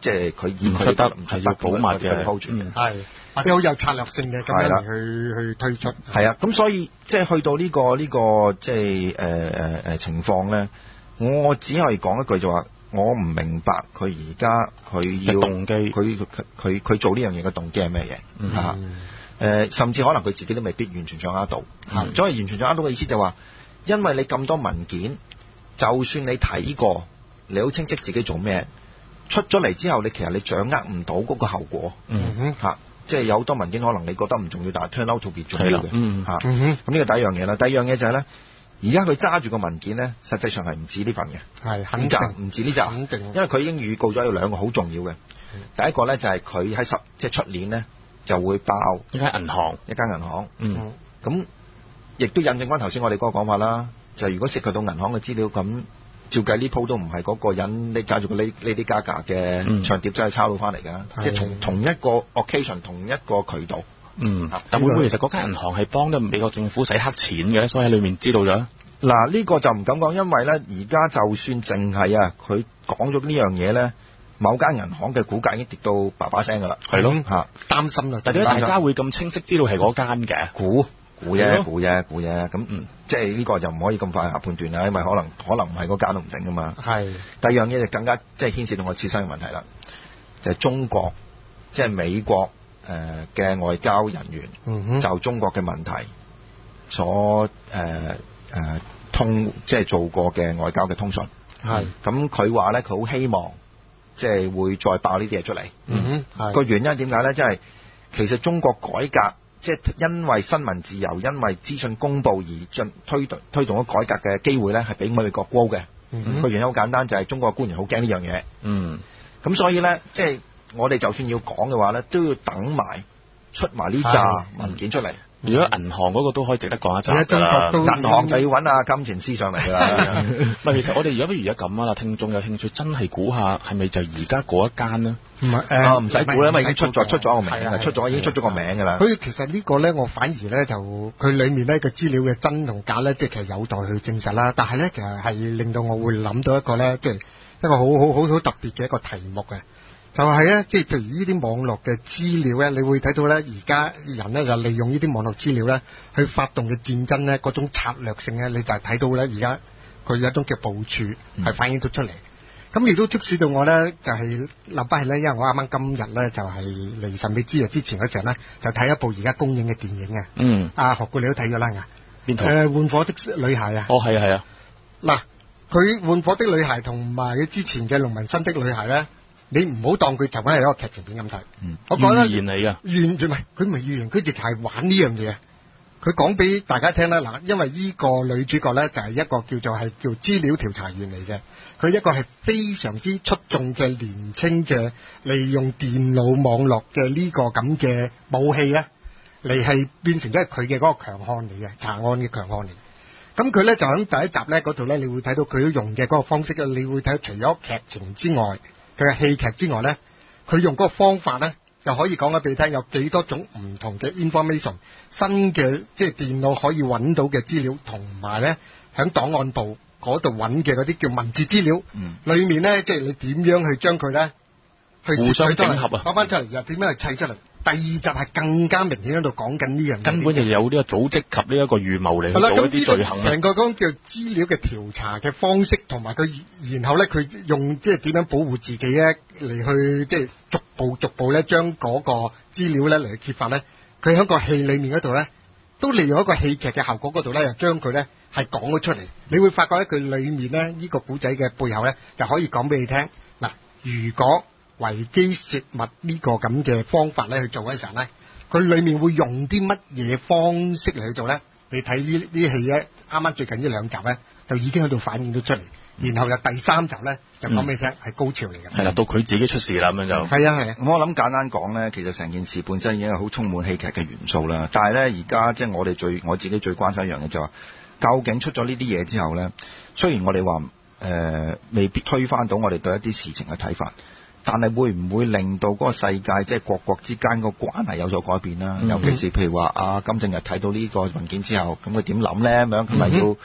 即係佢唔出得係要保密嘅 hold 住嘅， 係或者好有策略性嘅咁樣去去推出。 係啊，咁所以即係去到呢、呢個呢、呢個即係誒誒誒情況咧，我只係講一句就話，我唔明白佢而家佢要動機， 佢佢佢做呢樣嘢嘅動機係咩嘢？ 嗯啊誒，甚至可能佢自己都未必完全掌握到。嗯、所以完全掌握到嘅意思就話，因為你咁多文件，就算你睇過，你好清晰自己做咩，出咗嚟之後，你其實你掌握唔到嗰個後果。 嗯哼， 嚇、啊，即係有好多文件可能你覺得唔重要，但係 turn out to be 重要嘅。 嗯嚇， 嗯哼， 咁呢個第一樣嘢啦。第二樣嘢就係、是、咧，而家佢揸住個文件咧，實際上係唔止呢份嘅， 係肯定唔止呢集， 肯定， 因為佢已經預告咗有兩個好重要嘅。第一個咧就係佢喺十即係出年咧就會爆一間銀行， 一間銀行。 嗯， 咁亦都印證翻頭先我哋嗰個講法啦。就係、如果涉及到銀行嘅資料，咁照計呢鋪都唔係嗰個人你揸住個 Lady Gaga 嘅唱碟真係抄到翻嚟㗎，即係同同一個 occasion 同一個渠道。 嗯，但會唔會其實嗰間銀行係幫咗美國政府洗黑錢嘅，所以喺裏面知道咗？ 嗱，呢個就唔敢講，因為咧而家就算淨係啊，佢講咗呢樣嘢咧，某間銀行嘅股價已經跌到叭叭聲㗎啦。 係咯， 嚇， 擔心啊！ 但點解大家會咁清晰知道係嗰間嘅？ 估估啫，估啫，估啫。咁嗯，即係呢個就唔可以咁快下判斷啦，因為可能可能唔係嗰間都唔定㗎嘛。 係。 第二樣嘢就更加即係牽涉到我切身嘅問題啦，就係、是、中國即係、就是、美國誒嘅、呃、外交人員、嗯、就中國嘅問題所誒誒、呃呃、通即係做過嘅外交嘅通訊。係。咁佢話咧，佢好希望即係會再爆呢啲嘢出嚟。嗯哼。個原因點解咧？即係其實中國改革。即係因為新聞自由，因為資訊公佈而進推動推動咗改革嘅機會咧，係比美國高嘅。個、嗯、原因好簡單，就係、是、中國官員好驚呢樣嘢。嗯，咁所以咧，即係我哋就算要講嘅話咧，都要等埋出埋呢紮文件出嚟。如果銀行嗰個都可以值得講一集㗎啦，銀行就要揾阿金錢師上嚟㗎啦。 唔係，其實我哋而家不如而家咁啊，聽眾有興趣真係估下係咪就而家嗰一間呢？唔係誒， 唔使估啦，因為已經出咗出咗個名，出咗已經出咗個名㗎啦。 佢其實呢個咧，我反而咧就佢裡面咧嘅資料嘅真同假咧，即係其實有待去證實啦。但係咧，其實係令到我會諗到一個咧，即係一個好好好好特別嘅一個題目嘅。就係咧，即係譬如呢啲網絡嘅資料咧，你會睇到咧，而家人咧就利用呢啲網絡資料咧，去發動嘅戰爭咧，嗰種策略性咧，你就係睇到咧，而家佢有一種嘅部署係反映到出嚟。咁亦都促使到我咧，就係諗翻起咧，因為我啱啱今日咧就係離神秘之夜之前嗰時候咧，就睇一部而家公映嘅電影啊。嗯。阿何故你都睇咗啦？ 邊套？ 誒，換火的女孩啊。 哦，係啊，係啊。 嗱，佢換火的女孩同埋佢之前嘅農民新的女孩咧。你唔好當佢就咁係一個劇情片咁睇，嗯、我覺得預言嚟㗎， 完全唔係，佢唔係預言，佢直係玩呢樣嘢。佢講俾大家聽啦，嗱，因為呢個女主角咧就係一個叫做係叫資料調查員嚟嘅，佢一個係非常之出眾嘅年青嘅利用電腦網絡嘅呢個咁嘅武器咧，嚟係變成咗佢嘅嗰個強項嚟嘅，查案嘅強項嚟。咁佢咧就喺第一集咧嗰度咧，你會睇到佢用嘅嗰個方式咧，你會睇到除咗劇情之外。佢嘅戲劇之外咧，佢用嗰個方法咧，又可以講咗俾你聽，有幾多種唔同嘅 information， 新嘅即係電腦可以揾到嘅資料，同埋咧喺檔案部嗰度揾嘅嗰啲叫文字資料，嗯，裏面咧即係你點樣去將佢咧去互相整合啊， 攞翻出嚟又點樣去砌出嚟？第二集係更加明顯喺度講緊呢樣嘢， 根本就有呢個組織及呢一個預謀嚟做一啲罪行。 成個講叫資料嘅調查嘅方式，同埋佢然後咧佢用即係點樣保護自己咧嚟去即係逐步逐步咧將嗰個資料咧嚟去揭發咧。佢喺個戲裡面嗰度咧，都利用一個戲劇嘅效果嗰度咧，又將佢咧係講咗出嚟。你會發覺咧，佢裡面咧呢個古仔嘅背後咧，就可以講俾你聽嗱，如果維基泄密呢個咁嘅方法咧去做嘅時候咧，佢裏面會用啲乜嘢方式嚟去做咧？你睇呢啲戲咧，啱啱最近呢兩集咧，就已經喺度反映到出嚟。然後就第三集咧，就講俾你聽係、嗯、高潮嚟嘅。係啦， 到佢自己出事啦咁樣就。 係啊係啊。 我諗簡單講咧，其實成件事本身已經係好充滿戲劇嘅元素啦。但係咧，而家即係我哋最我自己最關心一樣嘢就係話，究竟出咗呢啲嘢之後咧，雖然我哋話誒未必推翻到我哋對一啲事情嘅睇法。但係會唔會令到嗰個世界即係國國之間個關係有所改變啦？嗯、尤其是譬如話阿金正日睇到呢個文件之後，咁佢點諗咧？咁樣佢咪要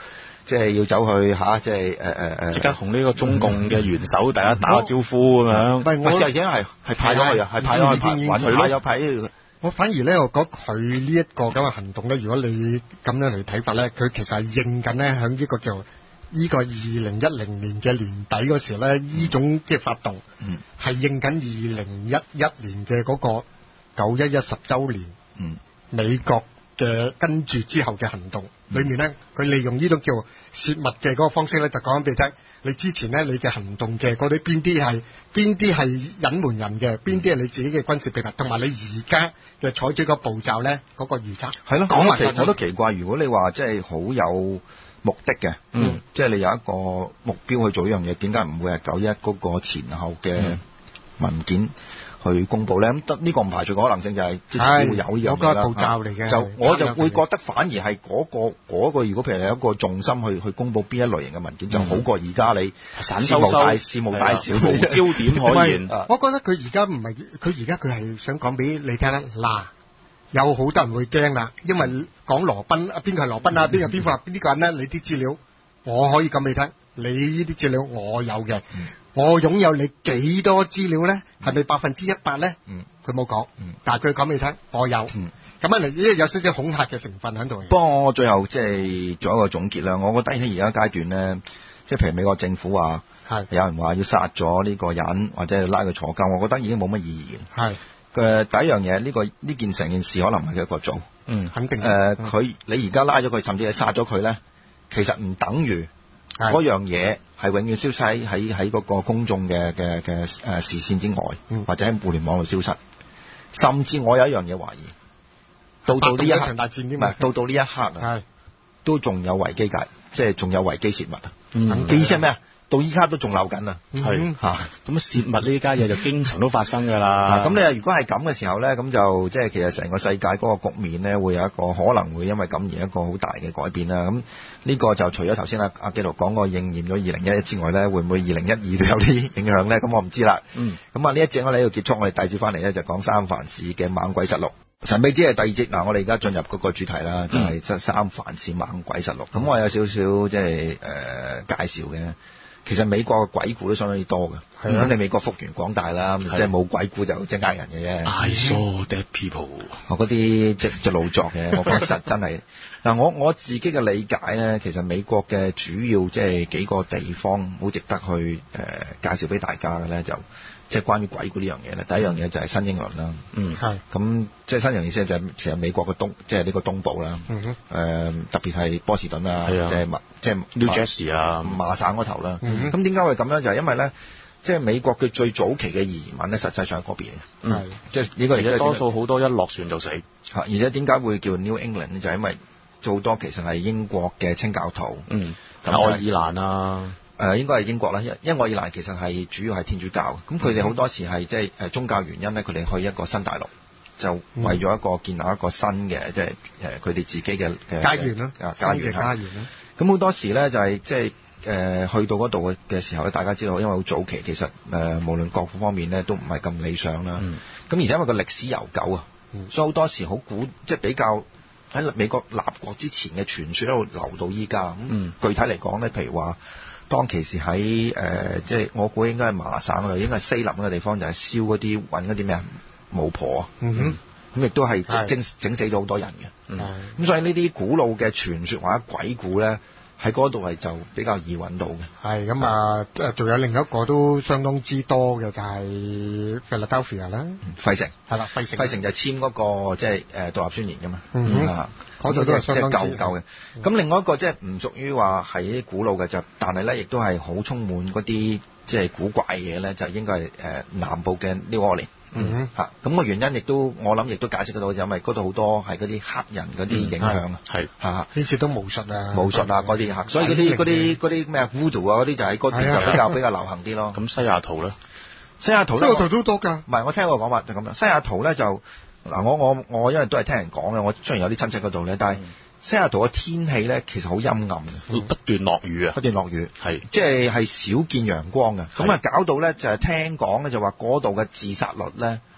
即係要走去嚇，即係誒誒誒， 即刻同呢個中共嘅元首大家打個招呼咁樣。 唔係我實際係係派咗去啊，係派咗去揾佢咯，有派咗。 我反而咧，我覺得佢呢一個咁嘅行動咧，如果你咁樣嚟睇法咧，佢其實係應緊咧喺呢個叫呢個二零一零年嘅年底嗰時咧，呢、嗯、種嘅發動係、嗯、應緊二零一一年嘅嗰個九一一十週年，嗯、美國嘅跟住之後嘅行動、嗯、裏面咧，佢利用呢種叫泄密嘅嗰個方式咧，就講緊俾你聽。你之前咧，你嘅行動嘅嗰啲邊啲係邊啲係隱瞞人嘅，邊啲係你自己嘅軍事秘密，同埋你而家嘅採取個步驟咧，嗰、那個預測係咯。講埋我都奇怪，如果你話即係好有目的嘅，嗯，即係你有一個目標去做呢樣嘢，點解唔會係九一嗰個前後嘅文件去公佈咧？咁得呢個唔排除個可能性就係即係會有呢樣嘢啦。 嗰個步驟嚟嘅， 就我就會覺得反而係嗰、那個嗰、那個，如果譬如有一個重心去去公佈邊一類型嘅文件，嗯、就好過而家你散事無大事無大小，冇焦點可言。 我覺得佢而家唔係佢而家佢係想講俾你聽啦。嗱，有好多人會驚啦，因為講羅賓啊，邊個係羅賓啊？邊個邊個邊啲個人咧？你啲資料我可以咁俾你聽，你呢啲資料我有嘅。嗯我擁有你幾多資料咧？係咪百分之一百咧？嗯，佢冇講，嗯，但係佢講俾你聽，我有，嗯，咁樣嚟，因為有少少恐嚇嘅成分喺度。 不過我最後即係做一個總結啦，我覺得喺而家階段咧，即係譬如美國政府話，係有人話要殺咗呢個人或者要拉佢坐監，我覺得已經冇乜意義嘅。係嘅第一樣嘢，呢、呢個呢件成件事可能唔係佢一個做，嗯，肯定。誒、呃，佢、嗯、你而家拉咗佢，甚至係殺咗佢咧，其實唔等於嗰樣嘢係永遠消失喺喺喺嗰個公眾嘅嘅嘅誒視線之外，嗯、或者喺互聯網度消失。甚至我有一樣嘢懷疑，到到呢一刻，唔係到到呢一刻啊，都仲有維基界，即係仲有維基泄密啊！嘅意思係咩啊？到依家都仲漏緊啊！係嚇，咁泄密呢家嘢就經常都發生㗎啦。咁、嗯、你啊，如果係咁嘅時候咧，咁就即係其實成個世界嗰個局面咧，會有一個可能會因為咁而一個好大嘅改變啦。咁呢個就除咗頭先阿阿紀陶講個應驗咗二零一一之外咧，會唔會二零一二都有啲影響咧？咁我唔知啦。嗯。咁啊，呢一節我哋喺度結束，我哋第二節翻嚟咧就講三藩市嘅猛鬼實錄。神秘之係第二節嗱，我哋而家進入嗰個主題啦，就係、是、三藩市猛鬼實錄。咁、嗯、我有少少即係誒介紹嘅。其實美國嘅鬼故都相當之多嘅，咁、嗯、你美國幅員廣大啦，即係冇鬼故就即係呃人嘅啫。 I saw dead people， 我嗰啲即係老作嘅，我確實真係嗱，我我自己嘅理解咧，其實美國嘅主要即係幾個地方好值得去誒、呃、介紹俾大家嘅咧，就即係關於鬼故呢樣嘢咧。第一樣嘢就係新英倫啦，嗯，係咁即係新英倫意思就係其實美國嘅東，即係呢個東部啦，嗯哼，誒、呃、特別係波士頓啊，即係即係 New Jersey 啊，麻省嗰頭啦。咁點解會咁樣？就係、是、因為咧，即係美國嘅最早期嘅移民咧，實際上喺嗰邊嘅，嗯，即係呢個而且多數好多一落船就死。 嚇，而且點解會叫 New England 咧？就係、是、因為好多其實係英國嘅清教徒，嗯，咁愛爾蘭啊。誒、呃、應該係英國啦，因因為愛爾蘭其實係主要係天主教，咁佢哋好多時係即係誒宗教原因咧，佢哋去一個新大陸，就為咗一個建立一個新嘅即係誒佢哋自己嘅嘅家園啦， 家園家園啦。咁好多時咧就係即係誒去到嗰度嘅嘅時候咧，大家知道因為好早期其實誒、呃、無論各方面咧都唔係咁理想啦。咁、嗯、而且因為個歷史悠久啊、嗯，所以好多時好古即係比較喺美國立國之前嘅傳說喺度流到依家。咁、嗯、具體嚟講咧，譬如話。當其時喺誒、呃，即係我估應該係麻省嗰度，應該係西林嗰個地方，就係燒嗰啲揾嗰啲咩啊巫婆啊，嗯哼，咁亦都係整整死咗好多人嘅，嗯，咁所以呢啲古老嘅傳說或者鬼故咧，喺嗰度係就比較易揾到嘅。係咁啊，誒，仲有另一個都相當之多嘅就係 Philadelphia 啦，費城係啦，費城費城就簽嗰、嗰個即係誒獨立宣言㗎嘛，嗯啊。嗰度都係相當舊舊嘅。咁另外一個即係唔屬於話係啲古老嘅，就但係咧亦都係好充滿嗰啲即係古怪嘢咧，就應該係誒南部嘅 New Orleans。嗯嚇，咁個原因亦都我諗亦都解釋得到，就因為嗰度好多係嗰啲黑人嗰啲影響啊，係嚇，牽涉到巫術啊、巫術啊嗰啲嚇，所以嗰啲嗰啲嗰啲咩啊 Voodoo 啊嗰啲就喺嗰邊就比較比較流行啲咯。咁西雅圖咧，西雅圖咧，西雅圖都多㗎。唔係，我聽過講法就咁樣，西雅圖咧就。嗱，我我我因為都係聽人講嘅，我雖然有啲親戚嗰度咧，但係西雅圖嘅天氣咧其實好陰暗嘅，不斷落雨啊，不斷落雨，係即係係少見陽光嘅，咁啊搞到咧就係聽講咧就話嗰度嘅自殺率咧，嗯，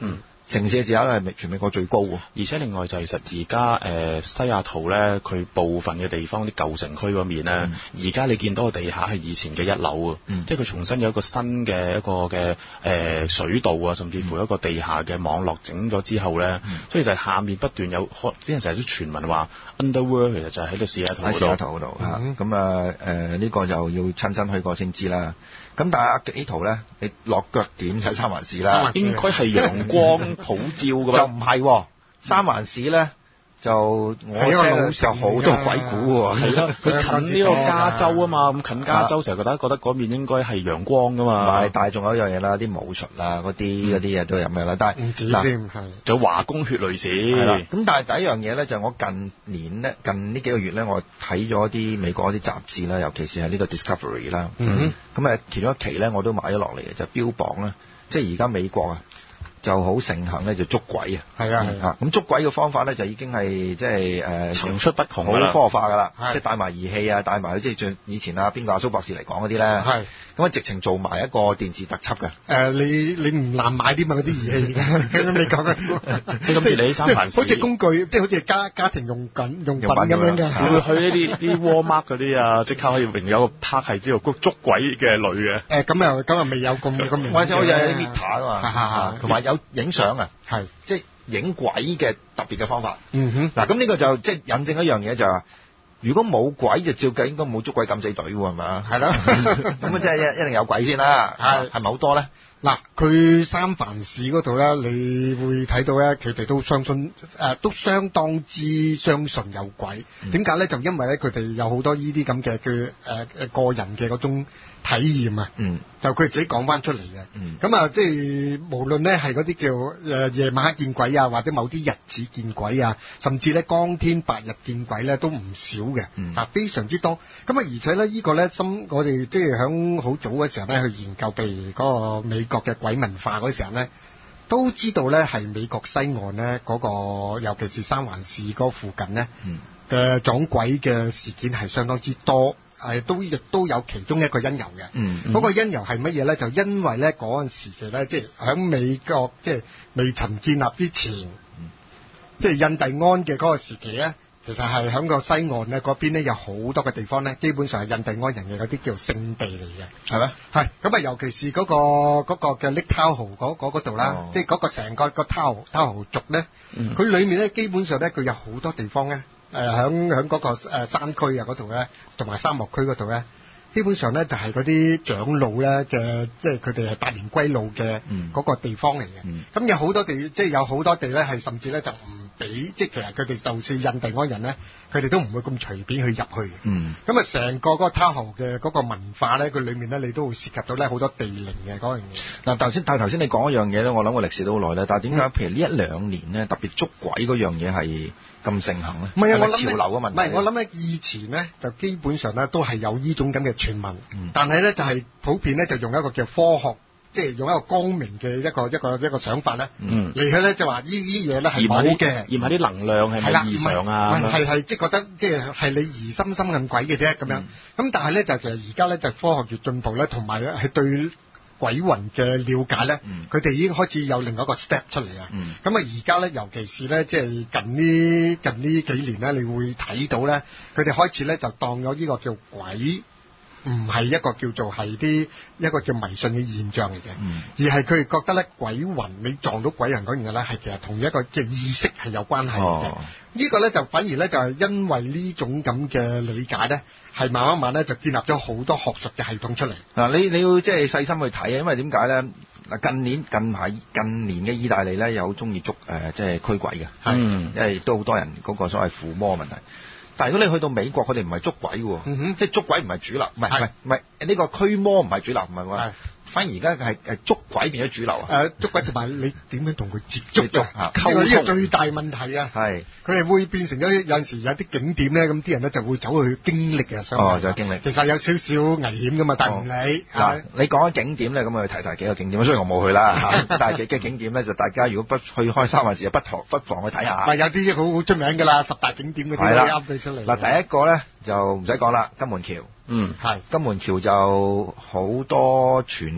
城市嘅字額咧係全美國最高喎。 而且另外就係其實而家誒西雅圖咧，佢部分嘅地方啲舊城區嗰面咧，而、嗯、家你見到個地下係以前嘅一樓啊，嗯、即係佢重新有一個新嘅一個嘅誒、呃、水道啊，甚至乎一個地下嘅網絡整咗之後咧，嗯、所以就係下面不斷有，之前成日都傳聞話 Underworld 其實就係喺度西雅圖嗰度。喺西雅圖嗰度嚇， 咁啊誒呢個就要親身去過先知啦。咁但係阿紀陶咧，你落腳點就係三藩市啦， 應該係陽光普照㗎嘛？ 就唔係、哦，三藩市咧。就我聽就好多鬼故喎， 係咯，佢近呢個加州啊嘛，咁近加州成日覺得覺得嗰邊應該係陽光噶嘛。 唔係，但係仲有一樣嘢啦，啲武術啦，嗰啲嗰啲嘢都有咩啦。但係唔止添，係仲有華工血淚史。係啦， 咁但係第一樣嘢咧，就係我近年咧，近呢幾個月咧，我睇咗啲美國啲雜誌啦，尤其是係呢個 Discovery 啦。嗯。咁誒，其中一期咧，我都買咗落嚟嘅，就標榜咧，即係而家美國啊。就好盛行咧，就捉鬼啊！ 係啊係啊！ 咁捉鬼嘅方法咧，就已經係即係誒層出不窮， 好科學化㗎啦！即係帶埋儀器啊，帶埋即係以前啊邊個阿蘇博士嚟講嗰啲咧。係咁啊，直情做埋一個電視特輯嘅。 誒，你你唔難買啲嘛嗰啲儀器咁你講嘅， 即係咁似你三藩市， 好似工具，即係好似家家庭用緊用品咁樣嘅。 會去呢啲啲 Walmart 嗰啲啊，即刻可以榮有個 part 係知道捉鬼嘅女嘅。 誒，咁又咁又未有咁咁明。 或者好似有啲 meter 啊嘛，同埋有影相啊， 係即係影鬼嘅特別嘅方法。 嗯哼， 嗱咁呢個就即係印證一樣嘢就係話，如果冇鬼就照計應該冇捉鬼敢死隊喎，係咪啊？係啦，咁啊即係一一定有鬼先啦。係係咪好多咧？ 嗱，佢三藩市嗰度咧，你會睇到咧，佢哋都相信誒、呃，都相當之相信有鬼。點解咧？就因為咧，佢哋有好多呢啲咁嘅嘅誒誒個人嘅嗰種體驗啊。嗯。就佢哋自己講翻出嚟嘅。嗯。咁啊，即係無論咧係嗰啲叫誒夜晚黑見鬼啊，或者某啲日子見鬼啊，甚至咧光天白日見鬼咧，都唔少嘅。嗯。啊，非常之多。咁啊，而且咧呢個咧，深我哋即係響好早嘅時候咧去研究，譬如嗰個美國嘅鬼文化嗰時候咧，都知道咧係美國西岸咧嗰個，尤其是三藩市嗰附近咧嘅撞鬼嘅事件係相當之多，係都亦都有其中一個因由嘅。嗯，嗰、嗯、個因由係乜嘢咧？就因為咧嗰陣時期咧，即係喺美國即係未曾建立之前，嗯、即係印第安嘅嗰個時期咧。其實係喺個西岸咧嗰邊咧有好多嘅地方咧，基本上係印第安人嘅嗰啲叫聖地嚟嘅，係咩？係咁啊，尤其是嗰、嗰個嗰、嗰個嘅 Lake Tahoe 嗰嗰度啦，哦、即係嗰個成個個 Tahoe Tahoe 族咧，佢、嗯、裏面咧基本上咧佢有好多地方咧，誒喺喺嗰個誒山區啊嗰度咧，同埋沙漠區嗰度咧，基本上咧就係嗰啲長老咧嘅，即係佢哋係百年歸老嘅嗰個地方嚟嘅。咁、嗯嗯、有好多地，即係有好多地咧係甚至咧就唔。俾即係其實佢哋就算印第安人咧，佢哋都唔會咁隨便去入去嘅。嗯。咁啊，成個嗰個他河嘅嗰個文化咧，佢裏面咧，你都會涉及到咧好多地靈嘅嗰樣嘢。嗱，頭先但係頭先你講一樣嘢咧，我諗個歷史都好耐咧。但係點解譬如呢一兩年咧，特別捉鬼嗰樣嘢係咁盛行咧？唔係啊，我諗潮流嘅問題。唔係，我諗咧以前咧就基本上咧都係有呢種咁嘅傳聞，嗯、但係咧就係、是、普遍咧就用一個叫科學。即係用一個光明嘅一個一個一個想法咧，嚟去咧就話呢呢嘢咧係冇嘅，驗下啲能量係咪異常啊？係係即係覺得即係係你疑心心咁鬼嘅啫咁樣。咁、嗯、但係咧就其實而家咧就科學越進步咧，同埋係對鬼魂嘅了解咧，佢哋、嗯、已經開始有另外一個 step 出嚟啊。咁啊而家咧，尤其是咧即係近呢近呢幾年咧，你會睇到咧，佢哋開始咧就當咗呢個叫鬼。唔係一個叫做係啲一個叫迷信嘅現象嚟嘅，嗯、而係佢哋覺得咧鬼魂你撞到鬼人嗰樣嘢咧，係其實同一個嘅意識係有關係嘅。哦、個呢個咧就反而咧就係、是、因為呢種咁嘅理解咧，係慢慢慢咧就建立咗好多學術嘅系統出嚟。嗱，你你要即係細心去睇啊，因為點解咧？嗱，近年近排近年嘅意大利咧，有好中意捉誒即係驅鬼嘅，嗯、因為都好多人嗰個所謂附魔問題。但係如果你去到美國，佢哋唔係捉鬼喎，嗯、哼即係捉鬼唔係主流，唔係唔係唔係呢個驅魔唔係主流，唔係喎。反而而家係係捉鬼變咗主流啊！誒，捉鬼同埋你點樣同佢接觸啊？溝通呢個最大問題啊！係佢係會變成咗有陣時有啲景點咧，咁啲人咧就會走去經歷啊，哦，就係經歷。其實有少少危險噶嘛，但係唔理。嗱，你講緊景點咧，咁我去提提幾個景點。雖然我冇去啦嚇，但係幾嘅景點咧，就大家如果不去開三藩市，不妨不妨去睇下。咪有啲好好出名㗎啦，十大景點嗰啲啱你出嚟。嗱，第一個咧就唔使講啦，金門橋。嗯，係金門橋就好多傳說，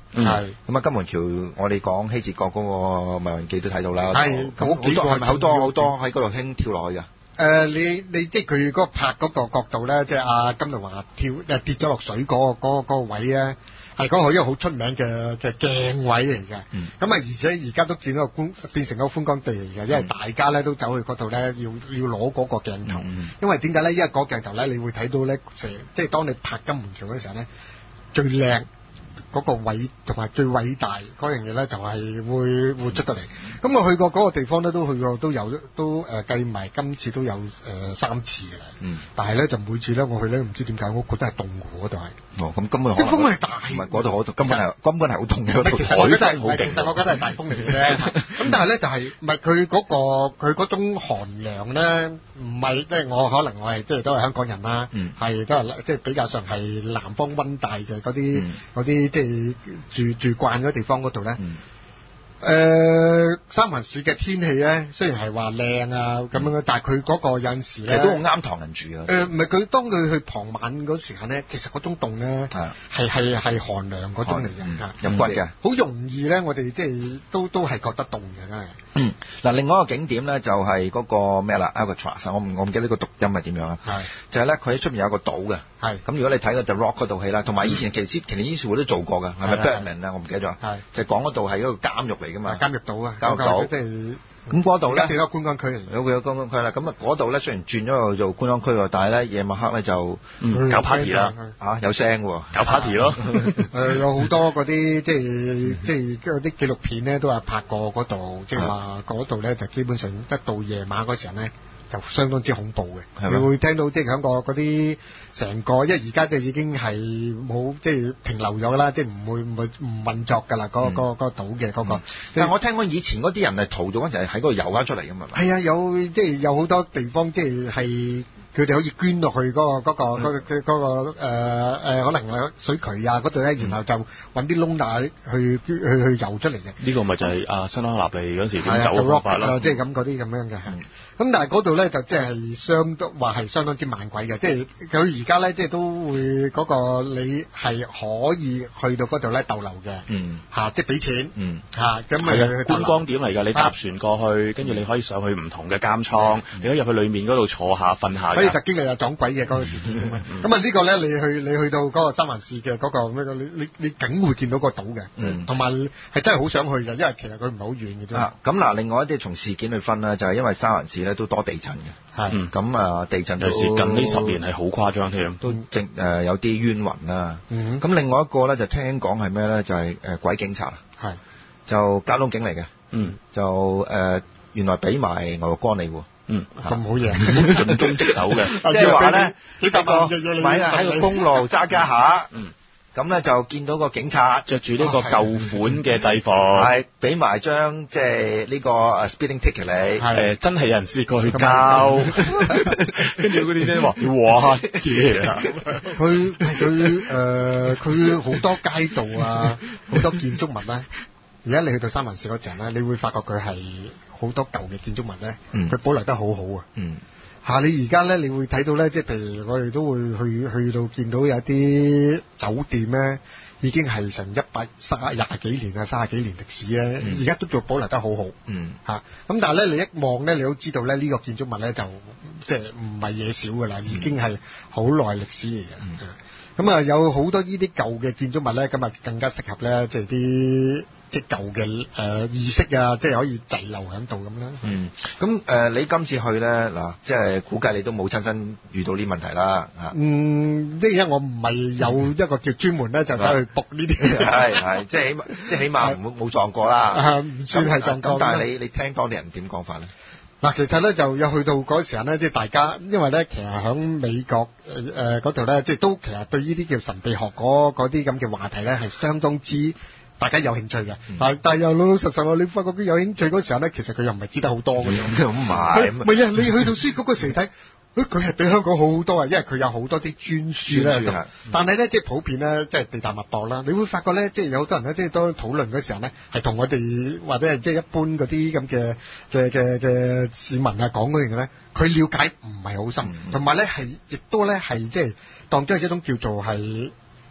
係咁啊，金門橋我哋講希治閣嗰個迷魂記都睇到啦。 係咁好多係咪好多好多喺嗰度興跳落去㗎？ 誒、呃，你你即係佢嗰個拍嗰個角度咧，即係阿金龍華跳誒跌咗落水嗰、嗰個嗰、嗰個位咧，係嗰個一個好出名嘅嘅鏡位嚟嘅。咁啊、嗯，而且而家都見到個觀變成個觀光地嚟嘅，因為大家咧都走去嗰度咧，要要攞嗰個鏡頭。嗯、因為點解咧？因為嗰個鏡頭咧，你會睇到咧，成即係當你拍金門橋嗰時候咧，最靚。嗰個偉同埋最偉大嗰樣嘢咧，就係會會出得嚟。咁我去過嗰個地方咧，都去過都有都誒計埋今次都有誒、呃、三次嘅啦。嗯。但係咧就每次咧我去咧唔知點解，我覺得係凍嘅嗰度係。哦，咁根本啲風係大。唔係嗰度，嗰度根本係根本係好凍嘅嗰度。其實我覺得係好勁。其實我覺得係大風嚟嘅啫。咁但係咧就係唔係佢嗰個佢嗰種寒涼咧，唔係即係我可能我係即係都係香港人啦，係、嗯、都係即係比較上係南方溫帶嘅嗰啲嗰啲。即係住住慣嗰地方嗰度咧，誒、嗯呃、三藩市嘅天氣咧，雖然係話靚啊咁樣，但係佢嗰個有陣時咧，其實都好啱唐人住啊。誒唔係佢當佢去傍晚嗰時間咧，其實嗰種凍咧係係係寒涼嗰種嚟嘅嚇，入骨嘅，好容易咧，我哋即係都都係覺得凍嘅真係。嗯，嗱，另外一個景點咧就係嗰個咩啦 Alcatraz， 我唔我唔記得呢個讀音係點樣啊？係就係咧，佢喺出面有個島嘅。係咁，如果你睇個 The Rock 嗰套戲啦，同埋以前其實其實伊士活都做過㗎，係咪 Birdman 啊？我唔記得咗。係就係講嗰度係一個監獄嚟㗎嘛。監獄島啊，監獄島即係咁嗰度咧，幾多觀光區嚟？有個有觀光區啦。咁啊嗰度咧雖然轉咗去做觀光區喎，但係咧夜晚黑咧就搞 party 啦嚇，有聲喎，搞 party 咯。誒有好多嗰啲即係即係嗰啲紀錄片咧都係拍過嗰度，即係話嗰度咧就基本上一到夜晚嗰時候咧。就相當之恐怖嘅，你會聽到即係響個嗰啲成個，因為而家即係已經係冇即係停留咗啦，即係唔會唔會唔運作㗎啦，嗰、嗯嗰個嗰、嗰個島嘅嗰個。但係我聽講以前嗰啲人係逃咗嗰陣係喺嗰度游翻出嚟㗎嘛。係啊，有即係有好多地方即係係佢哋可以捐落去嗰、嗰個嗰、嗰個嗰、嗯嗰個誒誒、呃呃、可能有水渠啊嗰度咧，然後就揾啲窿罅去去去游出嚟嘅。呢個咪就係阿辛康納利嗰時點走嘅方法啦，即係咁嗰啲咁樣嘅。咁、嗯、但係嗰度咧就即係相當話係相當之猛鬼嘅，即係佢而家咧即係都會嗰、嗰個你係可以去到嗰度咧逗留嘅，嗯嚇，即係俾錢，嗯嚇，咁咪觀光點嚟㗎，你搭船過去，跟住你可以上去唔同嘅監倉，嗯、你可以入去裡面嗰度坐下瞓下。所以特經歷有撞鬼嘅嗰個事件咁啊，咁啊呢個咧你去你去到嗰個三藩市嘅嗰、嗰個咩你你你梗會見到個島嘅，嗯，同埋係真係好想去嘅，因為其實佢唔係好遠嘅啫。咁、啊、嗱，另外一啲從事件去分啦，就係、是、因為三藩市咧都多地震嘅，係，咁啊地震尤其是近呢十年係好誇張添，都正誒有啲冤魂啦。嗯，咁另外一個咧就聽講係咩咧？就係、是、誒、呃、鬼警察，係，就交通警嚟嘅，嗯，就誒、呃、原來俾埋牛肉乾你喎，嗯，咁好嘢，盡忠職守嘅，即係話咧幾百個唔係啊喺個公路揸家下，嗯。咁咧就見到個警察着住呢個舊款嘅制服，係俾埋張即係呢個 speeding ticket 你，係真係有人試過去交，跟住嗰啲咧話哇嘢啊！佢佢誒佢好多街道啊，好多建築物咧。而家你去到三藩市嗰陣咧，你會發覺佢係好多舊嘅建築物咧，佢、嗯、保留得好好啊。嗯嚇、啊！你而家咧，你會睇到咧，即係譬如我哋都會去去到見到有啲酒店咧，已經係成一百三廿幾年啊，三十幾年歷史咧，而家、嗯、都仲保留得好好。嗯。嚇、啊！咁但係咧，你一望咧，你都知道咧，呢、這個建築物咧就即係唔係嘢少㗎啦，已經係好耐歷史嚟嘅。嗯。咁啊，有好多呢啲舊嘅建築物咧，咁啊更加適合咧，即係啲即係舊嘅誒意識啊，即係可以滯留喺度咁啦。嗯，咁誒、呃，你今次去咧嗱，即係估計你都冇親身遇到呢問題啦嚇。嗯，即係因為我唔係有一個叫專門咧，就走去駁呢啲。係係，即係起碼即係起碼冇冇撞過啦。唔算係撞過。咁但係你你聽當地人點講法咧？嗱，其實咧就有去到嗰時候咧，即係大家，因為咧其實喺美國誒嗰度咧，即係都其實對呢啲叫神秘學嗰嗰啲咁嘅話題咧，係相當之大家有興趣嘅。嗯、但但又老老實實喎，你發覺佢有興趣嗰時候咧，其實佢又唔係知得好多嘅。咁唔係，唔係啊！你去到書局嗰時睇。佢係比香港好好多啊，因為佢有好多啲專書咧。但係咧，即係普遍咧，即係地大物博啦。你會發覺咧，即係有好多人咧，即係當討論嗰時候咧，係同我哋或者係即係一般嗰啲咁嘅嘅嘅嘅市民啊講嗰樣嘢咧，佢了解唔係好深，同埋咧係亦都咧係即係當咗係一種叫做係。誒、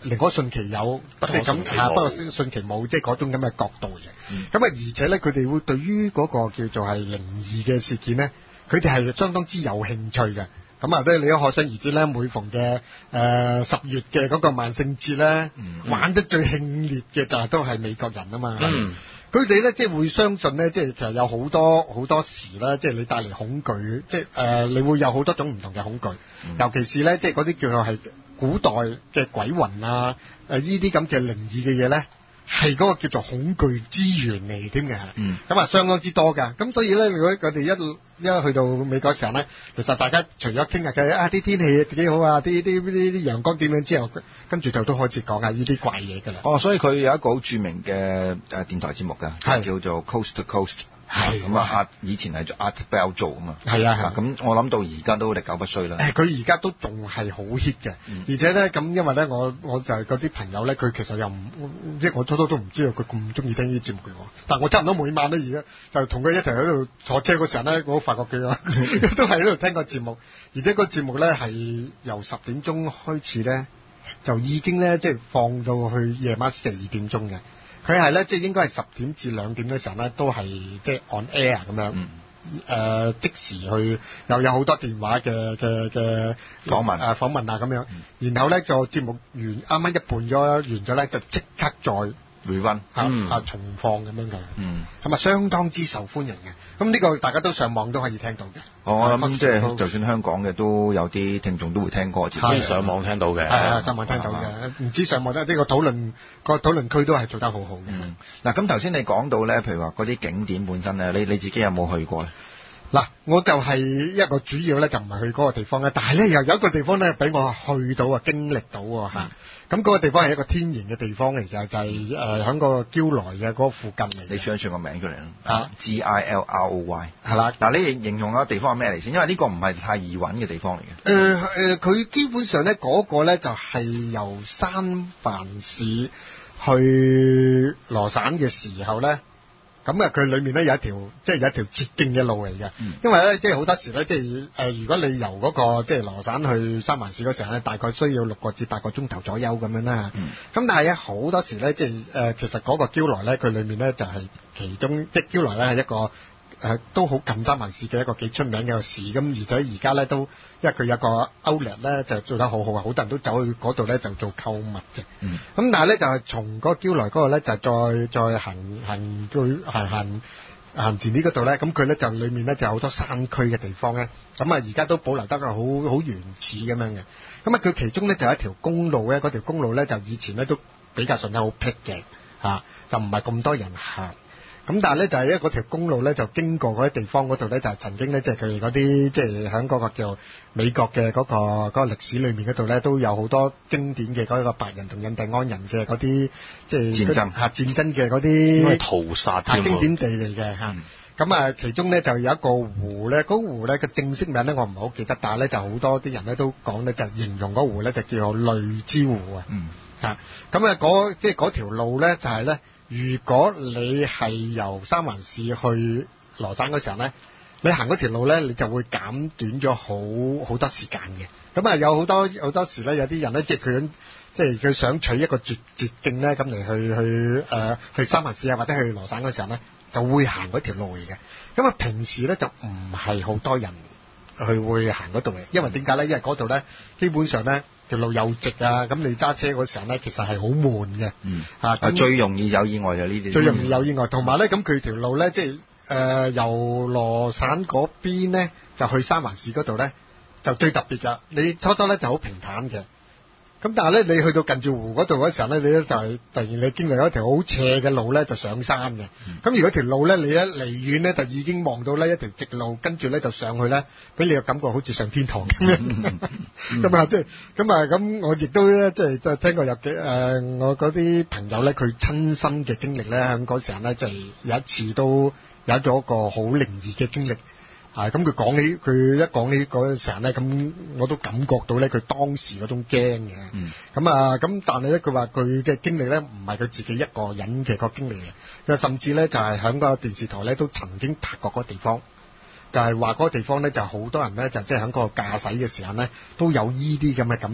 寧可信其有，即係咁嚇，不過信其冇，即係嗰種咁嘅角度嘅。咁啊、嗯，而且咧，佢哋會對於嗰個叫做係靈異嘅事件咧，佢哋係相當之有興趣嘅。咁啊，即係你都可想而知咧，每逢嘅誒十月嘅嗰個萬聖節咧，嗯嗯、玩得最興烈嘅就係都係美國人啊嘛。佢哋咧即係會相信咧，即係其實有好多好多時咧，即係你帶嚟恐懼，即係誒、呃，你會有好多種唔同嘅恐懼，嗯、尤其是咧，即係嗰啲叫做係古代嘅鬼魂啊，誒呢啲咁嘅靈異嘅嘢咧。係嗰個叫做恐懼之源嚟添嘅，咁啊、嗯、相當之多㗎。咁所以咧，如果佢哋一一去到美國嘅時候咧，其實大家除咗傾下偈啊，啲天氣幾好啊，啲啲啲啲陽光點樣之後，跟住就都開始講下呢啲怪嘢㗎啦。 哦，所以佢有一個好著名嘅誒電台節目㗎，係叫做 Coast to Coast。係咁啊！以前係做 Art Bell 做啊嘛，係啊係。咁我諗到而家都歷久不衰啦。誒，佢而家都仲係好 hit 嘅，嗯、而且咧咁，因為咧我我就係嗰啲朋友咧，佢其實又唔即係我初初都唔知道佢咁中意聽呢啲節目嘅喎。但係我差唔多每晚咧而家就同佢一齊喺度坐車嗰時候咧，我都發覺佢啊都係喺度聽個節目，而且個節目咧係由十點鐘開始咧，就已經咧即係放到去夜晚四點鐘嘅。佢係咧，即係應該係十點至兩點嘅時候咧，都係即係 on air 咁樣，誒、嗯呃、即時去又有好多電話嘅嘅嘅訪問啊訪問啊咁樣，嗯、然後咧就節目完啱啱一半咗完咗咧，就即刻再回溫嚇啊重放咁樣嘅，嗯，係咪相當之受歡迎嘅？咁呢個大家都上網都可以聽到嘅。哦，我諗即係就算香港嘅都有啲聽眾都會聽過，可以上網聽到嘅。係啊，上網聽到嘅，唔知上網咧呢個討論個討論區都係做得好好嘅。嗱，咁頭先你講到咧，譬如話嗰啲景點本身咧，你你自己有冇去過咧？嗱，我就係一個主要咧，就唔係去嗰個地方咧，但係咧又有一個地方咧，俾我去到啊，經歷到喎嚇。咁嗰個地方係一個天然嘅地方嚟嘅，就係誒喺個嬌萊嘅嗰個附近嚟。你唱一唱個名出嚟啦。啊 ，G I L R O Y 係啦。嗱，你形容下地方係咩嚟先？因為呢個唔係太易揾嘅地方嚟嘅。誒誒，佢基本上咧嗰個咧就係由三藩市去羅省嘅時候咧。咁啊，佢裏面咧有一條，即係有一條捷徑嘅路嚟嘅。嗯、因為咧，即係好多時咧，即係誒、呃，如果你由嗰、那個即係羅省去三藩市嗰時候咧，大概需要六個至八個鐘頭左右咁樣啦。咁、嗯、但係咧，好多時咧，即係誒、呃，其實嗰個嬌萊咧，佢裏面咧就係、是、其中，即係嬌萊咧係一個誒、呃，都好近三藩市嘅一個幾出名嘅市。咁而且而家咧都，因為佢有個 outlet 咧就做得好好啊，好多人都走去嗰度咧就做購物嘅。咁、嗯、但係咧就係從嗰個嬌萊嗰個咧就再再行行去行行行前呢嗰度咧，咁佢咧就裏面咧就有好多山區嘅地方咧，咁啊而家都保留得好好原始咁樣嘅。咁啊佢其中咧就有一條公路咧，嗰條公路咧就以前咧都比較上得好僻嘅嚇，就唔係咁多人行。咁但係咧就係一嗰條公路咧就經過嗰啲地方嗰度咧就係曾經咧即係佢哋嗰啲即係喺嗰個叫美國嘅嗰個嗰個歷史裏面嗰度咧都有好多經典嘅嗰個白人同印第安人嘅嗰啲即係戰爭嚇戰爭嘅嗰啲屠殺嘅經典地嚟嘅嚇。咁啊其中咧就有一個湖咧，嗰湖咧嘅正式名咧我唔係好記得，但係咧就好多啲人咧都講咧就形容嗰湖咧就叫做淚之湖啊。嗯嚇咁啊嗰即係嗰條路咧就係咧。如果你係由三藩市去羅省嗰時候咧，你行嗰條路咧，你就會減短咗好好多時間嘅。咁啊，有好多好多時咧，有啲人咧，即係佢即係佢想取一個捷捷徑咧，咁嚟去去誒、呃、去三藩市啊，或者去羅省嗰時候咧，就會行嗰條路嚟嘅。咁啊，平時咧就唔係好多人去會行嗰度嘅，因為點解咧？因為嗰度咧，基本上咧。條路又直啊，咁你揸車嗰時候咧，其實係好悶嘅。嗯，啊，最容易有意外就呢啲。最容易有意外，同埋咧，咁佢條路咧，即係誒、呃、由羅省嗰邊咧，就去三藩市嗰度咧，就最特別㗎。你初初咧就好平坦嘅。咁但係咧，你去到近住湖嗰度嗰時候咧，你咧就係突然你經歷咗一條好斜嘅路咧，就上山嘅。咁、嗯、如果條路咧，你一離遠咧，就已經望到呢一條直路，跟住咧就上去咧，俾你嘅感覺好似上天堂咁樣。咁啊，即係咁啊，咁我亦都咧，即係即係聽過有幾誒、呃，我嗰啲朋友咧，佢親身嘅經歷咧，喺嗰時候咧，就係、有一次都有咗一個好靈異嘅經歷。啊！咁佢講起，佢一講起嗰陣時候咧，咁我都感覺到咧，佢當時嗰種驚嘅。嗯。咁啊，咁但係咧，佢話佢嘅經歷咧，唔係佢自己一個人嘅個經歷嘅，佢甚至咧就係喺個電視台咧都曾經拍過嗰個地方，就係話嗰個地方咧就好多人咧就即係喺嗰個駕駛嘅時候咧都有依啲咁嘅感受，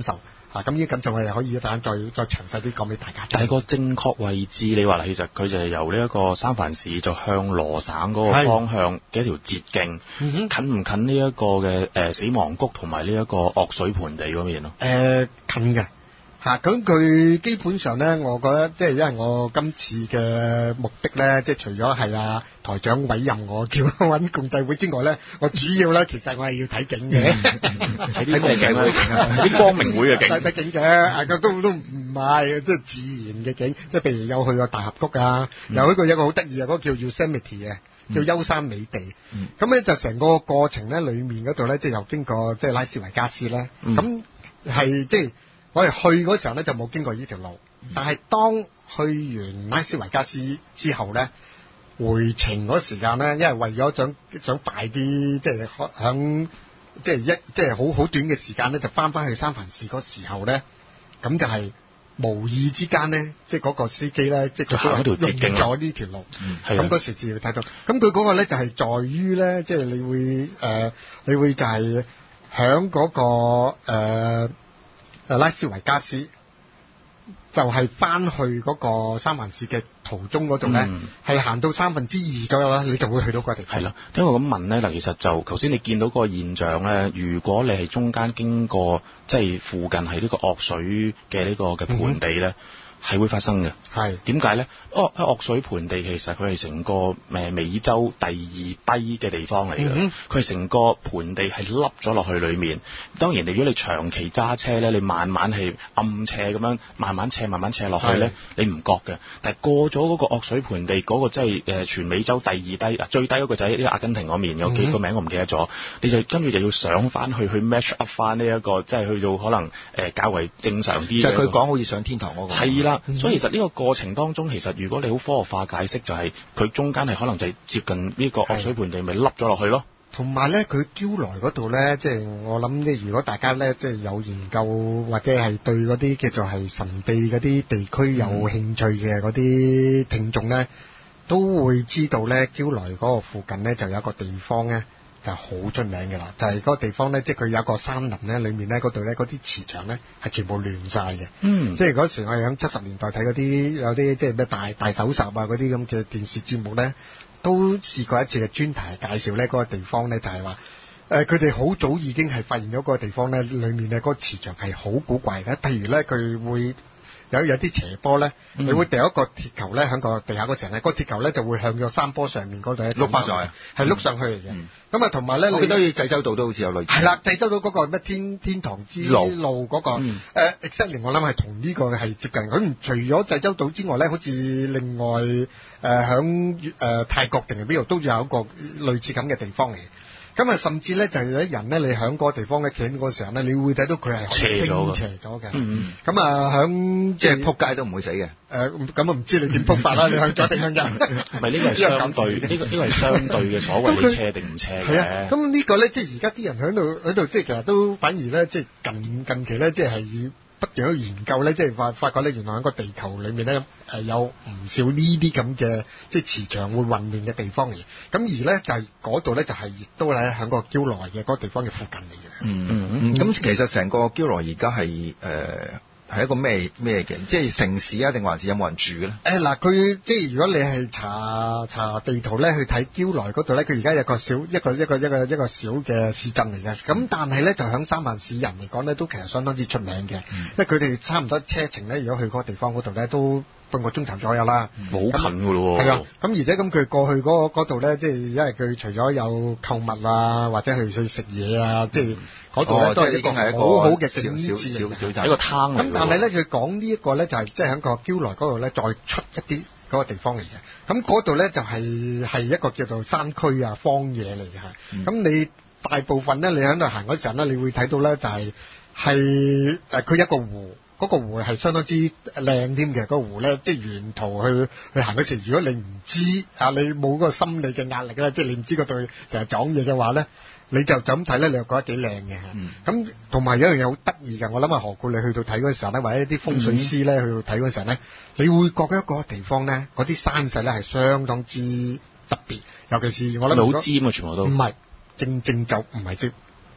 啊，咁呢啲感受我哋可以一陣間再再詳細啲講俾大家。 但係個正確位置，你話其實佢就係由呢一個三藩市就向羅省嗰個方向嘅一條捷徑，近唔近呢一個嘅誒死亡谷同埋呢一個惡水盆地嗰邊咯？ 誒、呃，近嘅。嚇，咁佢基本上咧，我覺得即係因為我今次嘅目的咧，即係除咗係啊台長委任我叫我揾共濟會之外咧，我主要咧其實我係要睇景嘅， 睇啲咩景咧？啲光明會嘅景， 睇景嘅，啊都都唔係，即係自然嘅景，即係譬如有去過大峽谷啊，嗯、有一個有一個好得意啊，嗰、那個叫 Yosemite 嘅，叫優山美地。咁咧、嗯、就成個過程咧，裡面嗰度咧，即係又經過即係拉斯維加斯咧，咁係即係。我哋去嗰時候咧就冇經過呢條路，但係當去完拉斯維加斯之後咧，回程嗰時間咧，因為為咗想想快啲，即係響即係一即係好好短嘅時間咧，就翻翻去三藩市嗰時候咧，咁就係無意之間咧，即係嗰個司機咧，即係佢行嗰條捷徑咗呢條路，咁嗰、嗯、時至會睇到。咁佢嗰個咧就係在於咧，即係你會誒、呃，你會就係響嗰個誒。呃拉斯維加斯就係、是、翻去嗰個三藩市嘅途中嗰度咧，係行、嗯、到三分之二左右啦，你就會去到嗰個地方。係啦， 聽我咁問咧，嗱，其實就頭先你見到嗰個現象咧，如果你係中間經過，即係附近係呢個惡水嘅呢個嘅盆地咧。嗯係會發生嘅，係點解咧？哦，惡水盆地其實佢係成個誒美洲第二低嘅地方嚟嘅，佢係成個盆地係凹咗落去裏面。當然，如果你長期揸車咧，你慢慢係暗斜咁樣，慢慢斜慢慢斜落去咧，你唔覺嘅。但係過咗嗰個惡水盆地嗰、嗰個即係誒全美洲第二低，最低嗰個就喺呢個阿根廷嗰面，有幾個名我唔記得咗。你就跟住就要上翻去去 match up 翻呢一個，即係去到可能誒、呃、較為正常啲。就係佢講好似上天堂嗰、嗰個。係啦。嗯、所以其實呢個過程當中，其實如果你好科學化解釋，就係佢中間係可能就係接近呢個惡水盆地，咪凹咗落去咯。 同埋咧，佢嬌萊嗰度咧，即係我諗咧，如果大家咧即係有研究或者係對嗰啲叫做係神秘嗰啲地區有興趣嘅嗰啲聽眾咧，嗯、都會知道咧，嬌萊嗰個附近咧就有一個地方咧。就好出名嘅啦，就係、是、嗰個地方咧，即係佢有一個山林咧，裏面咧嗰度咧嗰啲磁場咧係全部亂晒嘅。嗯，即係嗰時我哋喺七十年代睇嗰啲有啲即係咩大大搜集啊嗰啲咁嘅電視節目咧，都試過一次嘅專題介紹咧嗰個地方咧，就係話誒佢哋好早已經係發現咗嗰個地方咧，裏面咧嗰個磁場係好古怪嘅。譬如咧佢會有有啲斜坡咧，嗯、你會掉一個鐵球咧喺個地下嗰時候咧，個鐵球咧就會向個山坡上面嗰度碌翻上去，係碌上去嚟嘅。咁啊，同埋咧，我記得濟州島都好似有類似。係啦，濟州島嗰個咩天天堂之路嗰、那個，誒、嗯呃、exactly 我諗係同呢個係接近。咁除咗濟州島之外咧，好似另外誒響誒泰國定係邊度都有一個類似咁嘅地方嚟。咁啊，甚至咧就係有啲人咧，你喺嗰個地方咧企喺嗰個時候咧，你會睇到佢係斜咗嘅，斜咗嘅。嗯咁啊，響即係撲街都唔會死嘅。誒，咁啊唔知你點撲法啦？你向左定向右？唔係呢個係相對，呢個呢個係相對嘅所謂你斜定唔斜嘅。係啊。咁呢個咧，即係而家啲人喺度喺度，即係其實都反而咧，即係近近期咧，即係不斷去研究咧，即係發發覺咧，原來喺個地球裏面咧，誒有唔少呢啲咁嘅即係磁場會混亂嘅地方嚟。咁而咧就係嗰度咧就係亦都咧喺個嬌萊嘅嗰個地方嘅附近嚟嘅。嗯嗯嗯。咁其實成個嬌萊而家係誒。係一個咩咩嘅？即係城市啊，定還是有冇人住嘅咧？誒嗱、呃，佢即係如果你係查查地圖咧，去睇嬌萊嗰度咧，佢而家有個小一個一個一個一個小嘅市鎮嚟嘅。咁但係咧，就響三藩市人嚟講咧，都其實相當之出名嘅，嗯、因為佢哋差唔多車程咧，如果去嗰個地方嗰度咧，都半個鐘頭左右啦。好近㗎咯喎！係啊，咁而且咁佢過去嗰度咧，即係因為佢除咗有購物啊，或者去去食嘢啊，即係。嗰度咧都係一個好好嘅景緻嚟嘅，一個灘嚟。咁但係咧，佢講呢一個咧就係即係喺個嬌萊嗰度咧，再出一啲嗰個地方嚟嘅。咁嗰度咧就係係一個叫做山區啊、荒野嚟嘅嚇。咁、嗯、你大部分咧，你喺度行嗰陣咧，你會睇到咧就係係誒佢一個湖，嗰、嗰個湖係相當之靚添嘅。嗰個湖咧，即係沿途去去行嗰時，如果你唔知啊，你冇嗰個心理嘅壓力咧，即係你唔知嗰度成日撞嘢嘅話咧。你就就咁睇咧，你又覺得幾靚嘅嚇。咁同埋有一樣嘢好得意嘅，我諗啊何故你去到睇嗰時候咧，或者一啲風水師咧去到睇嗰時候咧，你會覺得一個地方咧，嗰啲山勢咧係相當之特別，尤其是我諗好尖啊，全部都唔係正正就唔係尖，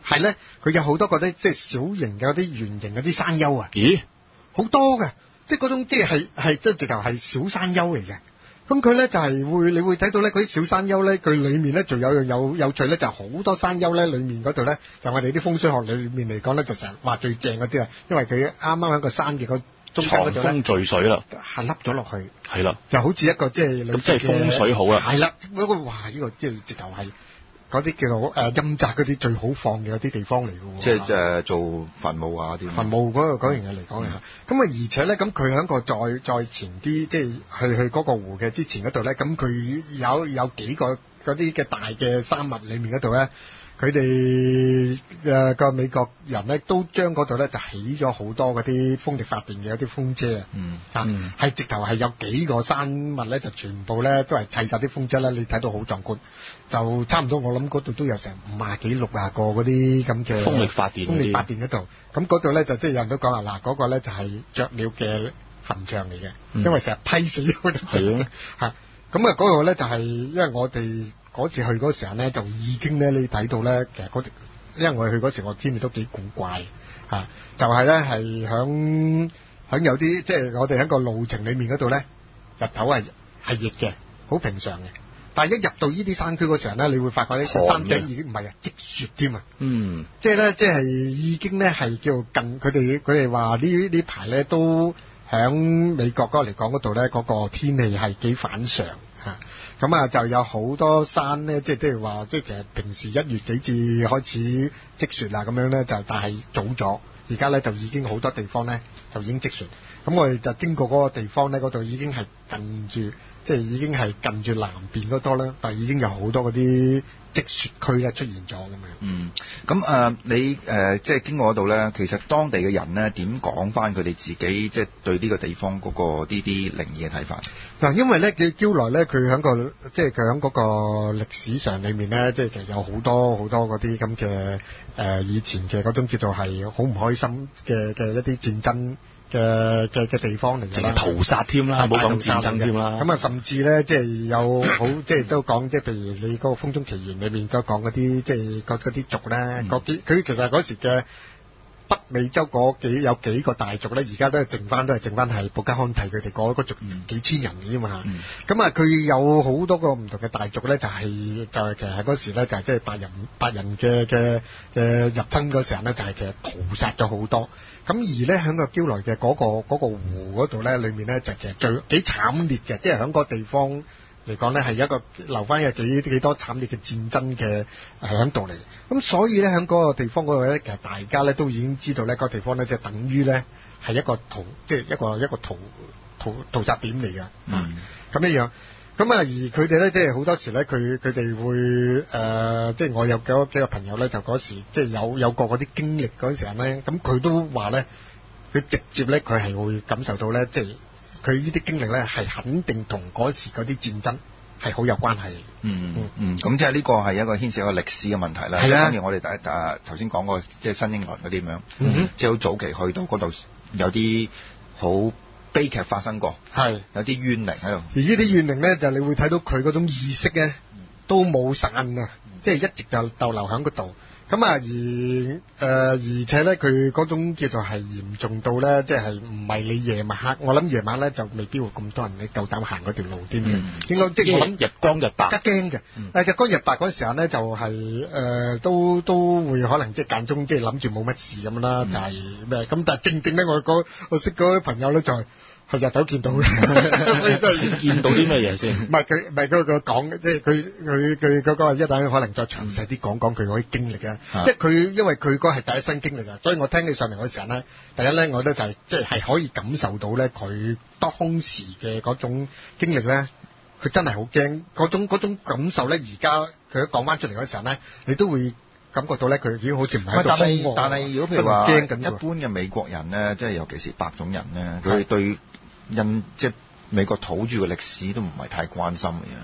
係咧，佢有好多嗰啲即係小型嘅嗰啲圓形嗰啲山丘啊。 咦？ 好多嘅，即係嗰種即係係係即係直頭係小山丘嚟嘅。咁佢咧就係、是、會，你會睇到咧嗰啲小山丘咧，佢裡面咧仲有樣有有趣咧，就好、是、多山丘咧，裡面嗰度咧，就我哋啲風水學裡面嚟講咧，就成日話最正嗰啲啊，因為佢啱啱喺個山嘅個中間嗰度咧， 藏風聚水啦， 係凹咗落去， 係啦， 就好似一個即係咁即係風水好啦， 係啦，嗰、那個哇呢、這個即係直頭係。嗰啲叫做誒陰宅嗰啲最好放嘅嗰啲地方嚟嘅喎， 即係誒做墳墓啊啲。墳墓嗰個嗰樣嘢嚟講嘅嚇，咁啊而且咧，咁佢喺個再再前啲，即係去去嗰個湖嘅之前嗰度咧，咁佢有有幾個嗰啲嘅大嘅山脈裡面嗰度咧，佢哋誒個美國人咧都將嗰度咧就起咗好多嗰啲風力發電嘅一啲風車啊，嗯啊係直頭係有幾個山脈咧就全部咧都係砌晒啲風車咧，你睇到好壯觀。就差唔多，我諗嗰度都有成五廿幾六廿個嗰啲咁嘅風力發電， 風力發電嗰度，咁嗰度咧就即係有人都講啦，嗱嗰、嗰個咧就係雀鳥嘅墳場嚟嘅，嗯、因為成日批死咗啲雀嚇，咁啊嗰個咧就係、係、因為我哋嗰次去嗰時候咧就已經咧你睇到咧，其實嗰因為我哋去嗰時我天氣都幾古怪嚇、啊，就係咧係響響有啲即係我哋喺個路程裡面嗰度咧，日頭係係熱嘅，好平常嘅。但係一入到呢啲山區嗰時候咧，你會發覺呢山頂已經唔係啊，積雪添啊！嗯，即係咧，即係已經咧係叫近佢哋佢哋話呢呢排咧都響美國嗰個嚟講嗰度咧，嗰、嗰個天氣係幾反常嚇。咁啊就有好多山咧，即係即係話，即係其實平時一月幾至開始積雪啦咁樣咧，就但係早咗，而家咧就已經好多地方咧就已經積雪。咁我哋就經過嗰個地方咧，嗰度已經係近住。即係已經係近住南邊嗰多啦，但係已經有好多嗰啲積雪區咧出現咗咁樣。嗯， 咁誒、呃、你誒、呃、即係經過嗰度咧，其實當地嘅人咧點講翻佢哋自己即係對呢個地方嗰、嗰個呢啲靈異嘅睇法？ 嗱，因為咧叫嬌來咧，佢喺個即係佢喺嗰個歷史上裏面咧，即係其實有好多好多嗰啲咁嘅誒以前嘅嗰種叫做係好唔開心嘅嘅一啲戰爭。嘅嘅嘅地方嚟嘅啦， 屠殺添啦，冇講戰爭添啦。 咁啊，甚至咧，即係有好，即係都講，即係譬如你嗰個《風中奇緣》裏面就講嗰啲，即係嗰嗰啲族咧，嗰啲佢其實嗰時嘅北美洲嗰幾有幾個大族咧，而家都係剩翻，都係剩翻係布加康蒂佢哋嗰個族幾千人嘅啫嘛。咁啊，佢有好多個唔同嘅大族咧，就係就係其實係嗰時咧，就係即係白人白人嘅嘅嘅入侵嗰時候咧，就係其實屠殺咗好多。咁而咧喺個嬌來嘅嗰個嗰個湖嗰度咧，裏面咧就其實最幾慘烈嘅，即係喺個地方嚟講咧係一個留翻嘅幾幾多慘烈嘅戰爭嘅喺度嚟。咁所以咧喺嗰個地方嗰度咧，其實大家咧都已經知道咧，嗰個地方咧即係等於咧係一個屠即係一個一個屠屠屠殺點嚟嘅。嗯，咁樣樣。咁啊，而佢哋咧，即係好多時咧，佢佢哋會誒、呃，即係我有幾個幾個朋友咧，就嗰時即係有有過嗰啲經歷嗰陣時咧，咁佢都話咧，佢直接咧，佢係會感受到咧，即係佢呢啲經歷咧，係肯定同嗰時嗰啲戰爭係好有關係。 嗯嗯嗯，咁、嗯、即係呢個係一個牽涉一個歷史嘅問題啦。係啊，當然我哋第一誒頭先講過，即係新英倫嗰啲咁樣，嗯、即係好早期去到嗰度有啲好悲劇發生過，係有啲冤靈喺度。 而呢啲冤靈咧，就你會睇到佢嗰種意識咧，都冇散啊，嗯、即係一直就逗留喺嗰度。咁啊，而誒、呃、而且咧，佢嗰種叫做係嚴重到咧，即係唔係你夜晚黑，我諗夜晚咧就未必會咁多人你夠膽行嗰條路添嘅。嗯、應該即係我諗日光日白， 一驚嘅。嗯、但係日光日白嗰時候咧，就係、是、誒、呃、都都會可能即係間中即係諗住冇乜事咁啦，嗯、就係咩咁？但係正正咧，我嗰我識嗰啲朋友咧就係、是。佢日頭見到嘅，所以真係見到啲咩嘢先？ 唔係佢，唔係佢佢講，即係佢佢佢嗰個一等可能再詳細啲講講佢嗰啲經歷啊。即係佢因為佢嗰係第一身經歷啊，所以我聽起上嚟嗰時候咧，第一咧，我覺得就係即係係可以感受到咧，佢當時嘅嗰種經歷咧，佢真係好驚嗰種嗰種感受咧。而家佢講翻出嚟嗰時候咧，你都會感覺到咧，佢已經好似唔係喺度瘋喎。 但係如果譬如話一般嘅美國人咧，即係尤其是白種人咧，佢對印即係美國土著嘅歷史都唔係太關心嘅。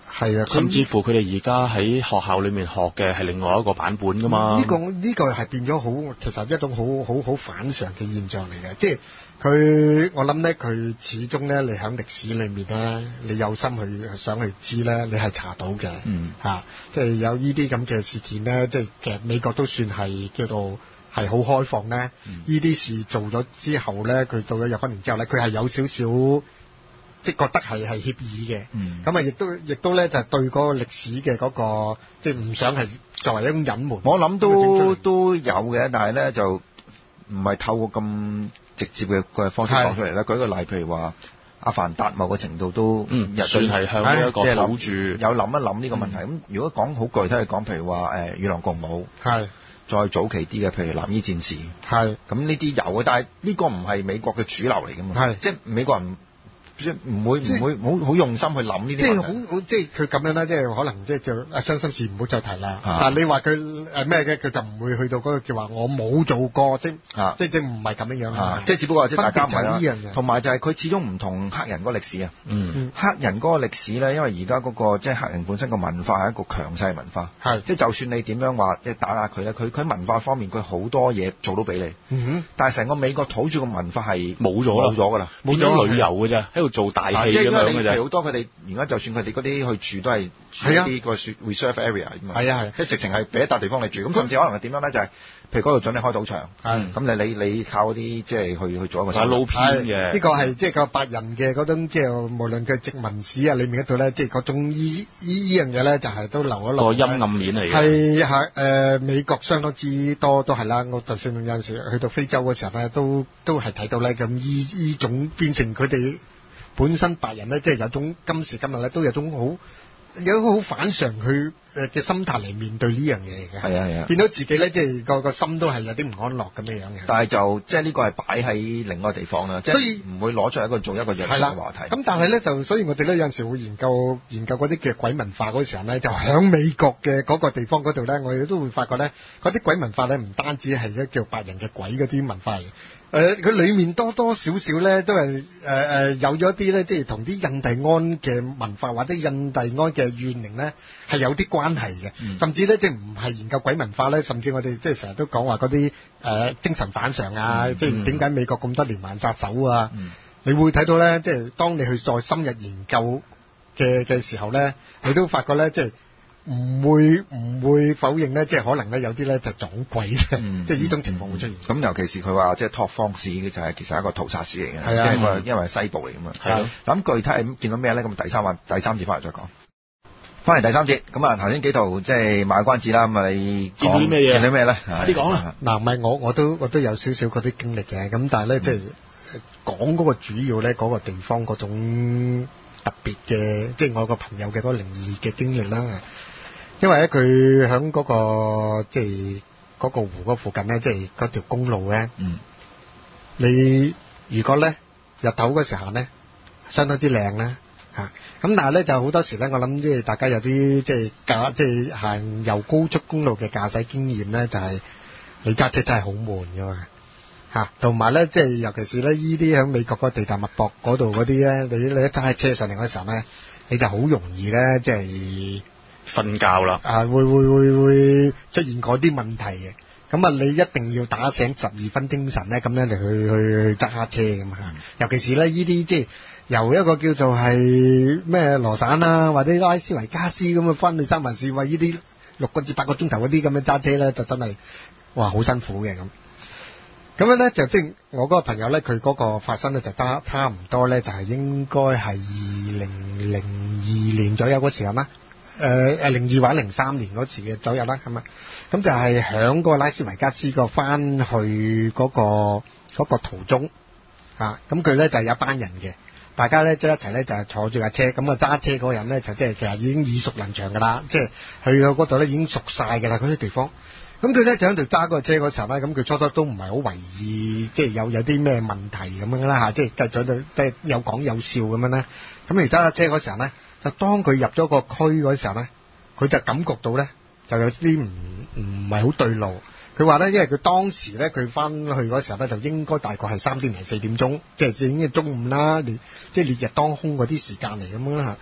係啊， 甚至乎佢哋而家喺學校裏面學嘅係另外一個版本噶嘛。 呢、這個呢、這個係變咗好，其實一種好好好反常嘅現象嚟嘅。即係佢，我諗咧，佢始終咧，你喺歷史裏面咧，你有心去想去知咧，你係查到嘅。嗯。嚇、啊，即係有呢啲咁嘅事件咧，即係其實美國都算係叫做係好開放咧。呢啲、嗯、事做咗之後咧，佢到咗若干年之後咧，佢係有少少。即係覺得係係協議嘅，咁啊亦都亦都咧就係對嗰個歷史嘅嗰、那個即係唔想係作為一種隱瞞。 我諗都都有嘅，但係咧就唔係透過咁直接嘅嘅方式講出嚟咧。舉個例，譬如話阿凡達某個程度都嗯算係向呢一個土著有諗一諗呢個問題。咁、嗯、如果講好具體嚟講，譬如話誒與狼共舞，係再早期啲嘅，譬如藍衣戰士，係咁呢啲有嘅，但係呢個唔係美國嘅主流嚟㗎嘛，係即係美國人。即係唔會唔會好好用心去諗呢啲， 即係好好即係佢咁樣啦，即係可能即係叫啊傷心事唔好再提啦。啊、但係你話佢誒咩嘅，佢就唔會去到嗰個叫話我冇做過，即係、啊、即係即係唔係咁樣樣啊？即係只不過即係大家唔係啦。同埋就係佢始終唔同黑人嗰個歷史啊。嗯，黑人嗰個歷史咧，因為而家嗰個即係黑人本身個文化係一個強勢文化，係即係就算你點樣話即係打壓佢咧，佢佢文化方面佢好多嘢做到俾你。嗯哼，但係成個美國土著嘅文化係冇咗冇咗㗎啦， 冇咗旅遊㗎啫，喺度做大戲咁樣嘅啫。即係因為好多佢哋而家就算佢哋嗰啲去住都係住一啲個 reserve area 㗎嘛。係啊係，即係直情係俾一笪地方你住。咁甚至可能係點樣咧？就係、是、譬如嗰度準你開賭場，係咁你你你靠嗰啲即係去去做一個路偏嘅。 呢個係即係個白人嘅嗰種即係無論佢殖民史啊裏面嗰度咧，即係嗰種依依依樣嘢咧，就係都留咗落個陰暗面嚟嘅。 係係誒美國相當之多都係啦。我就算有陣時去到非洲嘅時候咧，都都係睇到咧咁依依種變成佢哋。本身白人咧，即係有種今時今日咧，都有種好有一個好反常佢誒嘅心態嚟面對呢樣嘢嘅。係啊係啊，變到自己咧，即係個個心都係有啲唔安樂咁樣樣嘅。 但係就即係呢個係擺喺另外一個地方啦，即係唔會攞出一個做一個約束嘅話題。 咁但係咧就，所以我哋咧有陣時會研究研究嗰啲嘅鬼文化嗰時候咧，就喺美國嘅嗰個地方嗰度咧，我哋都會發覺咧，嗰啲鬼文化咧唔單止係一叫白人嘅鬼嗰啲文化嚟。誒佢、呃、裏面多多少少咧都係誒誒有咗啲咧，即係同啲印第安嘅文化或者印第安嘅怨靈咧係有啲關係嘅，嗯、甚至咧即係唔係研究鬼文化咧，甚至我哋即係成日都講話嗰啲誒精神反常啊，嗯、即係點解美國咁多連環殺手啊？嗯、你會睇到咧，即係當你去再深入研究嘅嘅時候咧，你都發覺咧，即係。唔會唔會否認咧，即係可能咧有啲咧就撞鬼咧，嗯、即係呢種情況會出現。咁、 嗯、尤其是佢話即係拓荒史嘅就係其實係一個屠殺史嚟嘅，即係個因為係西部嚟㗎嘛。係啊。咁具體係見到咩咧？咁第三話第三節翻嚟再講。翻嚟第三節，咁啊頭先幾圖即係賣關子啦，咁啊你見到啲咩嘢？ 見到咩咧？ 快啲講啦。 嗱，唔係我我都我都有少少嗰啲經歷嘅，咁但係咧、嗯、即係講嗰個主要咧嗰個地方嗰種特別嘅，即係我個朋友嘅嗰個靈異嘅經歷啦。因為咧佢喺嗰個即係嗰個湖嗰附近咧，即係嗰條公路咧。嗯。你如果咧日頭嗰時候咧，相當之靚啦嚇。咁但係咧就好多時咧，我諗即係大家有啲即係駕即係行遊高速公路嘅駕駛經驗咧，就係你揸車真係好悶㗎嘛嚇。同埋咧，即係尤其是咧依啲喺美國嗰地大物博嗰度嗰啲咧，你你一揸車上嚟嗰時候咧，你就好容易咧即係。 瞓覺啦， 啊會會會會出現嗰啲問題嘅，咁啊你一定要打醒十二分精神咧，咁樣嚟去去揸下車咁啊，尤其是咧呢啲即係由一個叫做係咩羅省啊，或者拉斯維加斯咁啊，翻去三藩市，喂呢啲六個至八個鐘頭嗰啲咁樣揸車咧，就真係哇好辛苦嘅咁。咁樣咧就即係我嗰個朋友咧，佢嗰個發生咧就差差唔多咧，就係應該係二零零二年左右嗰時候啦。誒誒零二或者零三年嗰次嘅左右啦，咁啊，咁就係響嗰個拉斯維加斯個翻去嗰個嗰個途中啊，咁佢咧就係有一班人嘅，大家咧即係一齊咧就係坐住架車，咁啊揸車嗰個人咧就即係其實已經耳熟能詳噶啦，即係去到嗰度咧已經熟晒噶啦嗰啲地方，咁佢咧就喺度揸嗰個車嗰時候咧，咁佢初初都唔係好為意，即係有有啲咩問題咁樣啦嚇，即係繼續喺度即係有講有笑咁樣咧，咁而揸架車嗰時候咧。就當佢入咗個區嗰時候咧，佢就感覺到咧就有啲唔唔係好對路。佢話咧，因為佢當時咧佢翻去嗰時候咧，就應該大概係三點零四點鐘，即係已經係中午啦，烈即係烈日當空嗰啲時間嚟咁樣啦。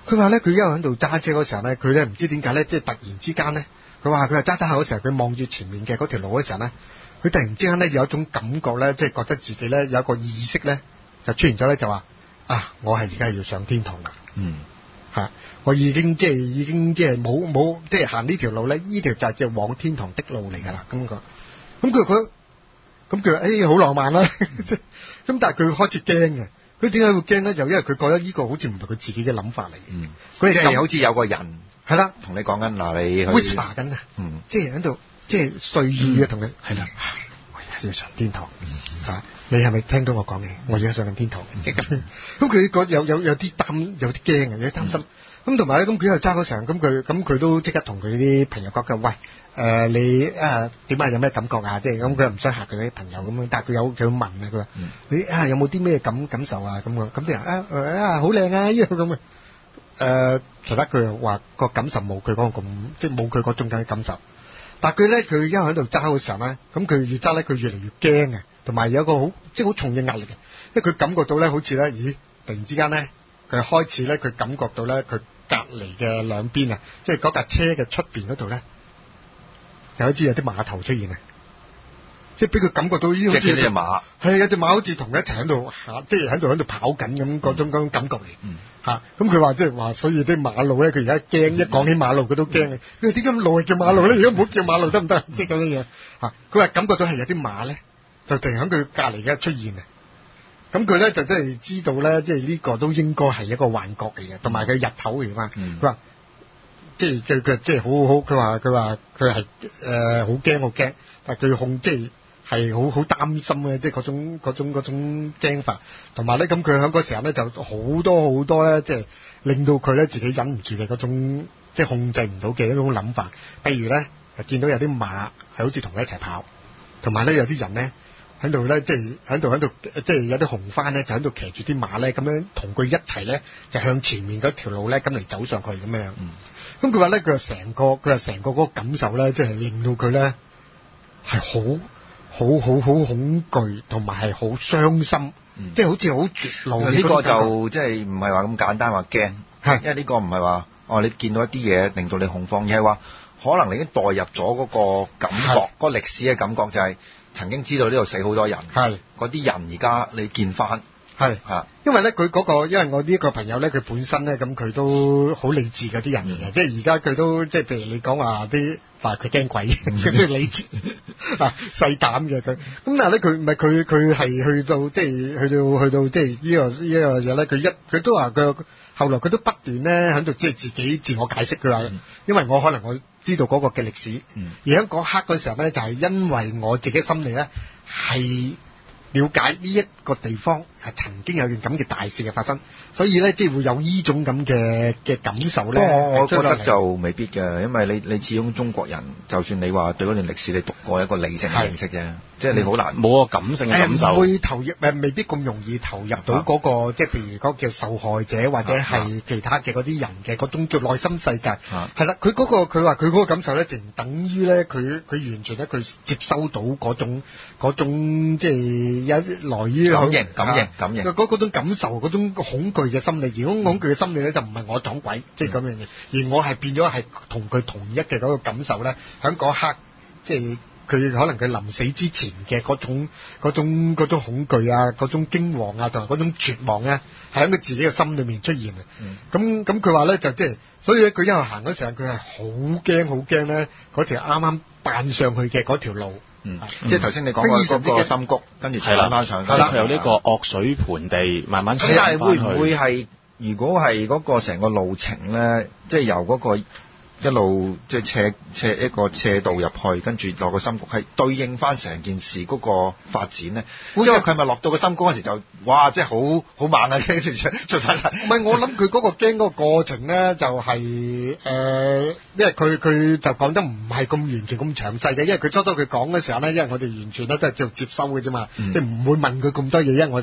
佢話咧，佢一路喺度揸車嗰時候咧，佢咧唔知點解咧，即係突然之間咧，佢話佢係揸揸下嗰時候，佢望住前面嘅嗰條路嗰時候咧，佢突然之間咧有一種感覺咧，即係覺得自己咧有一個意識咧就出現咗咧，就話啊，我係而家要上天堂啦。 嗯， 嚇、啊，我已經即係已經即係冇冇即係行呢條路咧，呢條就係即係往天堂的路嚟㗎啦。咁佢，咁佢佢，咁佢誒好浪漫啦。咁、嗯、但係佢開始驚嘅。佢點解會驚咧？就因為佢覺得呢個好似唔係佢自己嘅諗法嚟嘅。 嗯，佢係好似有個人係啦， 同你講緊嗱，你去 whisper 緊啊， 嗯， 即係喺度即係睡意啊，同佢係啦， 我而家要上天堂嚇、啊，你係咪聽到我講嘅？我而家上緊天堂，即係咁。咁佢有有有啲擔，有啲驚啊，有啲擔心。咁同埋咧，咁佢又揸嗰成，咁佢咁佢都即刻同佢啲朋友講嘅，喂。誒、呃、你啊點啊有咩感覺啊？即係咁佢又唔想嚇佢啲朋友咁樣，但係佢有佢問啊，佢話、嗯、你啊有冇啲咩感感受啊？咁咁啲人啊啊好靚啊呢樣咁啊誒，其他佢又話個感受冇佢嗰個咁，即係冇佢嗰種嘅感受。但係佢咧佢一路喺度揸嘅時候咧，咁佢越揸咧佢越嚟越驚嘅，同埋有一個好即係好重嘅壓力嘅，因為佢感覺到咧好似咧，咦突然之間咧佢開始咧佢感覺到咧佢隔離嘅兩邊啊，即係嗰架車嘅出邊嗰度咧。有一支有啲碼頭出現啊，即係俾佢感覺到呢好似隻馬，係有隻馬好似同佢一齊喺度行，即係喺度喺度跑緊咁嗰種嗰種感覺嚟。嗯，嚇咁佢話即係話，所以啲馬路咧，佢而家驚，一講起馬路佢都驚嘅。佢話點解咁耐叫馬路咧？而家唔好叫馬路得唔得？即係咁樣樣嚇。佢話感覺到係有啲馬咧，就突然喺佢隔離嘅出現啊。咁佢咧就真係知道咧，即係呢個都應該係一個幻覺嚟嘅，同埋佢日頭嚟嘛。佢話。即係佢佢即係好好，佢話佢話佢係誒好驚好驚，但係佢控即係係好好擔心嘅，即係嗰種嗰種嗰種驚法，同埋咧咁佢喺嗰時候咧就好多好多咧，即係令到佢咧自己忍唔住嘅嗰種即係控制唔到嘅一種諗法。譬如咧，見到有啲馬係好似同佢一齊跑，同埋咧有啲人咧喺度咧，即係喺度喺度，即係有啲紅番咧就喺度騎住啲馬咧，咁樣同佢一齊咧就向前面嗰條路咧咁嚟走上去咁樣。嗯咁佢話咧，佢話成個佢話成個嗰個感受咧，即係令到佢咧係好好好好恐懼，同埋係好傷心，嗯、即係好似好絕路。 呢個就即係唔係話咁簡單話驚，係因為呢個唔係話哦，你見到一啲嘢令到你恐慌，而係話可能你已經代入咗嗰個感覺，嗰個歷史嘅感覺就係曾經知道呢度死好多人，係嗰啲人而家你見翻。係嚇，因為咧佢嗰個，因為我呢個朋友咧，佢本身咧咁佢都好理智嗰啲人嚟嘅、嗯，即係而家佢都即係譬如你講話啲話佢驚鬼，即係理智啊細膽嘅佢。咁但係咧佢唔係佢佢係去到即係去到去到即係呢個呢個嘢咧，佢一佢都話佢後來佢都不斷咧喺度即係自己自我解釋，佢話、嗯、因為我可能我知道嗰個嘅歷史，嗯、而喺嗰刻嗰時候咧就係、是、因為我自己心裡咧係。了解呢一個地方係曾經有件咁嘅大事嘅發生，所以咧即係會有呢種咁嘅嘅感受咧。 我我覺得就未必嘅，因為你你始終中國人，就算你話對嗰段歷史你讀過一個理性嘅認識啫，即係你好難冇、嗯、個感性嘅感受。誒唔會投入誒，未必咁容易投入到嗰、那個，即係譬如嗰個叫受害者或者係其他嘅嗰啲人嘅嗰種叫內心世界。係啦，佢嗰、那個佢話佢嗰個感受咧，就等於咧佢佢完全咧佢接收到嗰種嗰種即係。有來於感應、感應、感應， 嗰嗰種感受、嗰種恐懼嘅心理。如果恐懼嘅心理咧，就唔係我撞鬼，即係咁樣嘅，而我係變咗係同佢同一嘅嗰個感受咧，喺嗰刻，即係佢可能佢臨死之前嘅嗰種、嗰種、嗰種恐懼啊，嗰種驚惶啊，同埋嗰種絕望咧，係喺佢自己嘅心裏面出現嘅。咁咁佢話咧就即係，所以咧佢一路行嗰時候，佢係好驚、好驚咧，嗰條啱啱扮上去嘅嗰條路。 嗯，即係頭先你講嗰嗰個深谷，跟住踩翻上去， 佢有呢個惡水盆地，慢慢踩翻去。 會唔會係？如果係嗰個成個路程咧，即係由嗰個一路即係斜斜一個斜道入去，跟住落個深谷，係對應翻成件事嗰個發展咧。因為佢咪落到個深谷嗰時就，哇！即係好好猛啊！跟住出出翻嚟。 唔係，我諗佢嗰個驚嗰個過程咧，就係、是、誒、呃，因為佢佢就講得唔係咁完全咁詳細嘅，因為佢初初佢講嘅時候咧，因為我哋完全咧都係叫接收嘅啫嘛，嗯、即係唔會問佢咁多嘢，因為我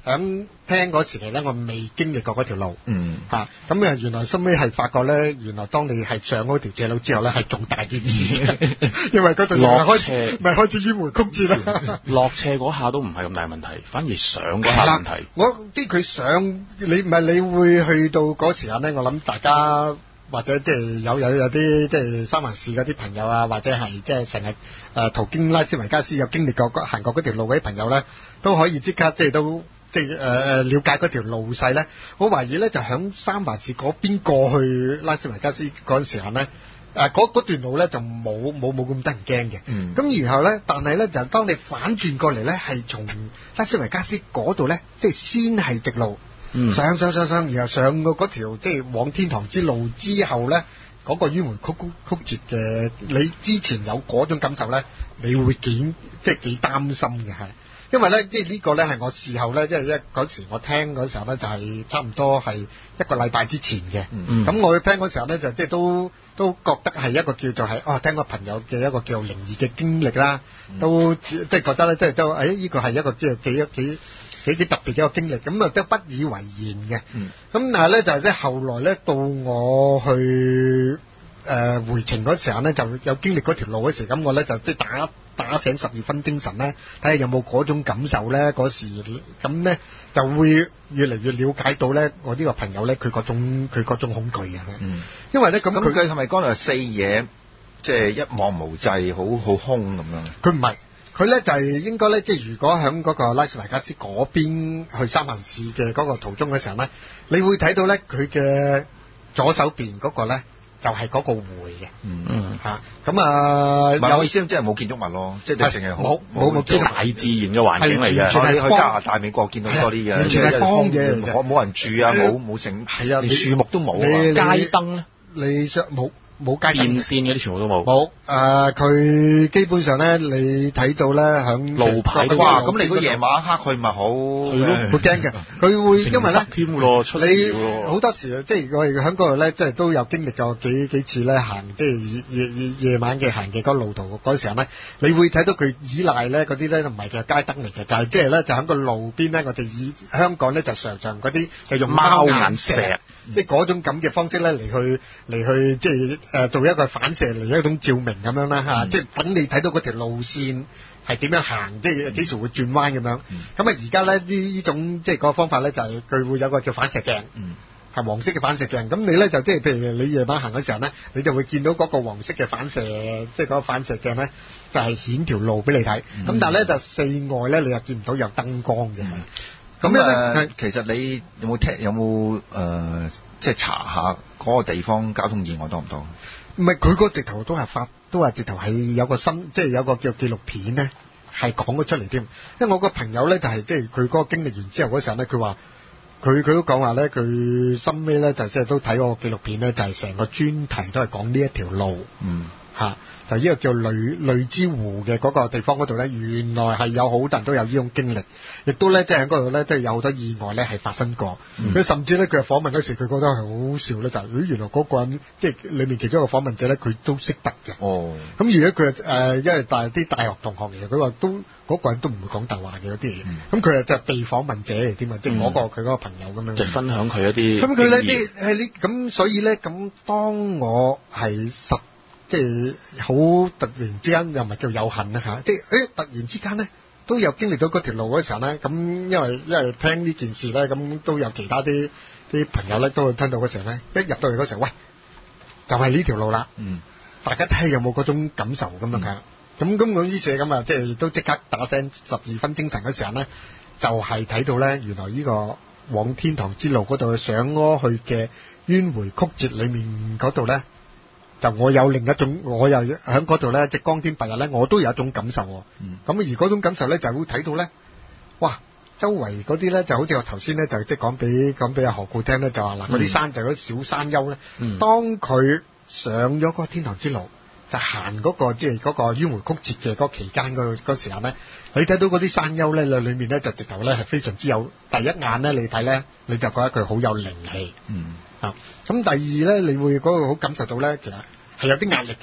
響聽嗰時期咧，我未經歷過嗰條路。 嗯。 嚇，咁啊原來收尾係發覺咧，原來當你係上嗰條斜路之後咧，係仲大件事，因為嗰度咪開始咪開始迂迴曲折啦。 落斜嗰下都唔係咁大問題，反而上嗰下問題。 我即係佢上，你唔係你會去到嗰時間咧，我諗大家。或者即係有有有啲即係三藩市嗰啲朋友啊，或者係即係成日誒途經拉斯維加斯有經歷過行過嗰條路嗰啲朋友咧，都可以即刻即係都即係誒誒了解嗰條路勢咧。我懷疑咧就響三藩市嗰邊過去拉斯維加斯嗰陣時候咧，誒嗰嗰段路咧就冇冇冇咁得人驚嘅。嗯。咁然後咧，但係咧就當你反轉過嚟咧，係從拉斯維加斯嗰度咧，即係先係直路。嗯、上上上上，然後上過嗰條即係往天堂之路之後咧，嗰、那個迂迴曲曲曲折嘅，你之前有嗰種感受咧，你會幾即係幾擔心嘅係，因為咧即係呢個咧係我事後咧，即係一嗰時我聽嗰時候咧就係、是、差唔多係一個禮拜之前嘅，咁、嗯、我聽嗰時候咧就即係都都覺得係一個叫做係啊聽個朋友嘅一個叫做靈異嘅經歷啦，嗯、都即係覺得咧即係都誒呢、哎這個係一個即係幾幾。幾幾特別嘅一個經歷，咁啊都不以為然嘅。咁、嗯、但係咧就係即係後來咧到我去誒、呃、回程嗰時候咧，就有經歷嗰條路嗰時，咁我咧就即係打打醒十二分精神咧，睇下有冇嗰種感受咧。嗰時咁咧就會越嚟越了解到咧，我呢個朋友咧佢嗰種佢嗰種恐懼嘅。嗯，因為咧咁佢佢係咪講到四野，即係一望無際，好好空咁樣？ 佢唔係。佢咧就係、是、應該咧，即係如果喺嗰個拉斯維加斯嗰邊去三藩市嘅嗰個途中嘅時候咧，你會睇到咧佢嘅左手邊嗰個咧就係、是、嗰個會嘅。嗯嗯嚇，咁啊有我意思即係冇建築物咯，即係淨係冇冇冇即係大自然嘅環境嚟嘅。 我哋去加拿大、美國見到多啲嘅， 完全係荒野嚟嘅， 冇冇人住啊，冇冇整，係啊，連樹木都冇啊，街燈咧， 你想冇？冇街電線嗰啲全部都冇。 冇誒，佢、呃、基本上咧，你睇到咧響路牌都哇！咁你如果夜晚黑去咪好？ 係咯，好驚嘅。佢會因為咧， 添咯，出你好多時即係我哋喺嗰度咧，即係都有經歷過幾幾次咧行，即係夜夜夜晚嘅行嘅嗰路途嗰時候咧，你會睇到佢依賴咧嗰啲咧唔係嘅街燈嚟嘅，就係即係咧就喺個路邊咧，我哋以香港咧就常常嗰啲就用貓眼石，嗯、即係嗰種咁嘅方式咧嚟去嚟去即係。誒做一個反射嚟一種照明咁樣啦嚇，即係等你睇到嗰條路線係點樣行，即係幾時會轉彎咁樣。咁啊而家咧呢呢種即係嗰個方法咧就係佢會有個叫反射鏡，係、嗯、黃色嘅反射鏡。咁你咧就即係譬如你夜晚行嘅時候咧，你就會見到嗰個黃色嘅反射，即係嗰個反射鏡咧就係顯條路俾你睇。咁、嗯、但係咧就四外咧你又見唔到有燈光嘅。咁、嗯、樣咧， 其實你有冇聽有冇誒、呃、即係查下嗰個地方交通意外多唔多？ 唔係，佢個直頭都係發，都係直頭係有個新，即係有個叫紀錄片咧，係講咗出嚟添。因為我個朋友咧就係、是、即係佢嗰個經歷完之後嗰時候咧，佢話佢佢都講話咧，佢深尾咧就即係都睇過個紀錄片咧，就係、是、成個專題都係講呢一條路。嗯。嚇！就呢個叫雷雷之湖嘅嗰個地方嗰度咧，原來係有好多人都有呢種經歷，亦都咧即係喺嗰度咧，都有好多意外咧係發生過。佢、嗯、甚至咧，佢訪問嗰時，佢覺得係好笑咧，就係、是、原來嗰個人即係裏面其中一個訪問者咧，佢都識得嘅。哦。咁而家佢誒，因為大啲大學同學嚟嘅，佢話都嗰、那個人都唔會講大話嘅嗰啲嘢。咁佢係就係被訪問者嚟添啊，即係嗰個佢嗰個朋友咁樣。 就分享佢一啲。 咁佢咧啲係呢咁，所以咧咁，當我係實。即係好突然之間，又唔係叫有幸啦嚇！即係誒突然之間咧，都有經歷到嗰條路嗰時候咧，咁因為因為聽呢件事咧，咁都有其他啲啲朋友咧都會聽到嗰時候咧，一入到嚟嗰時候，喂，就係呢條路啦。嗯，大家睇下有冇嗰種感受咁樣㗎？咁咁嗰啲社咁啊，即係都即刻打聲十二分精神嗰時候咧，就係睇到咧，原來呢個往天堂之路嗰度上柯去嘅迂迴曲折裡面嗰度咧。就我有另一種，我又喺嗰度咧，即係光天白日咧，我都有一種感受。咁、嗯、而嗰種感受咧，就會睇到咧，哇！周圍嗰啲咧，就好似我頭先咧，就即係講俾講俾阿何故聽咧，就話嗱，嗰啲山就嗰啲小山丘咧、嗯，當佢上咗嗰個天堂之路，就行嗰、嗰個即係嗰個迂迴曲折嘅嗰期間嗰嗰時候咧，你睇到嗰啲山丘咧，裏面咧就直頭咧係非常之有，第一眼咧你睇咧，你就覺得佢好有靈氣。嗯。啊，咁第二咧，你會嗰個好感受到咧，其實係有啲壓力嘅，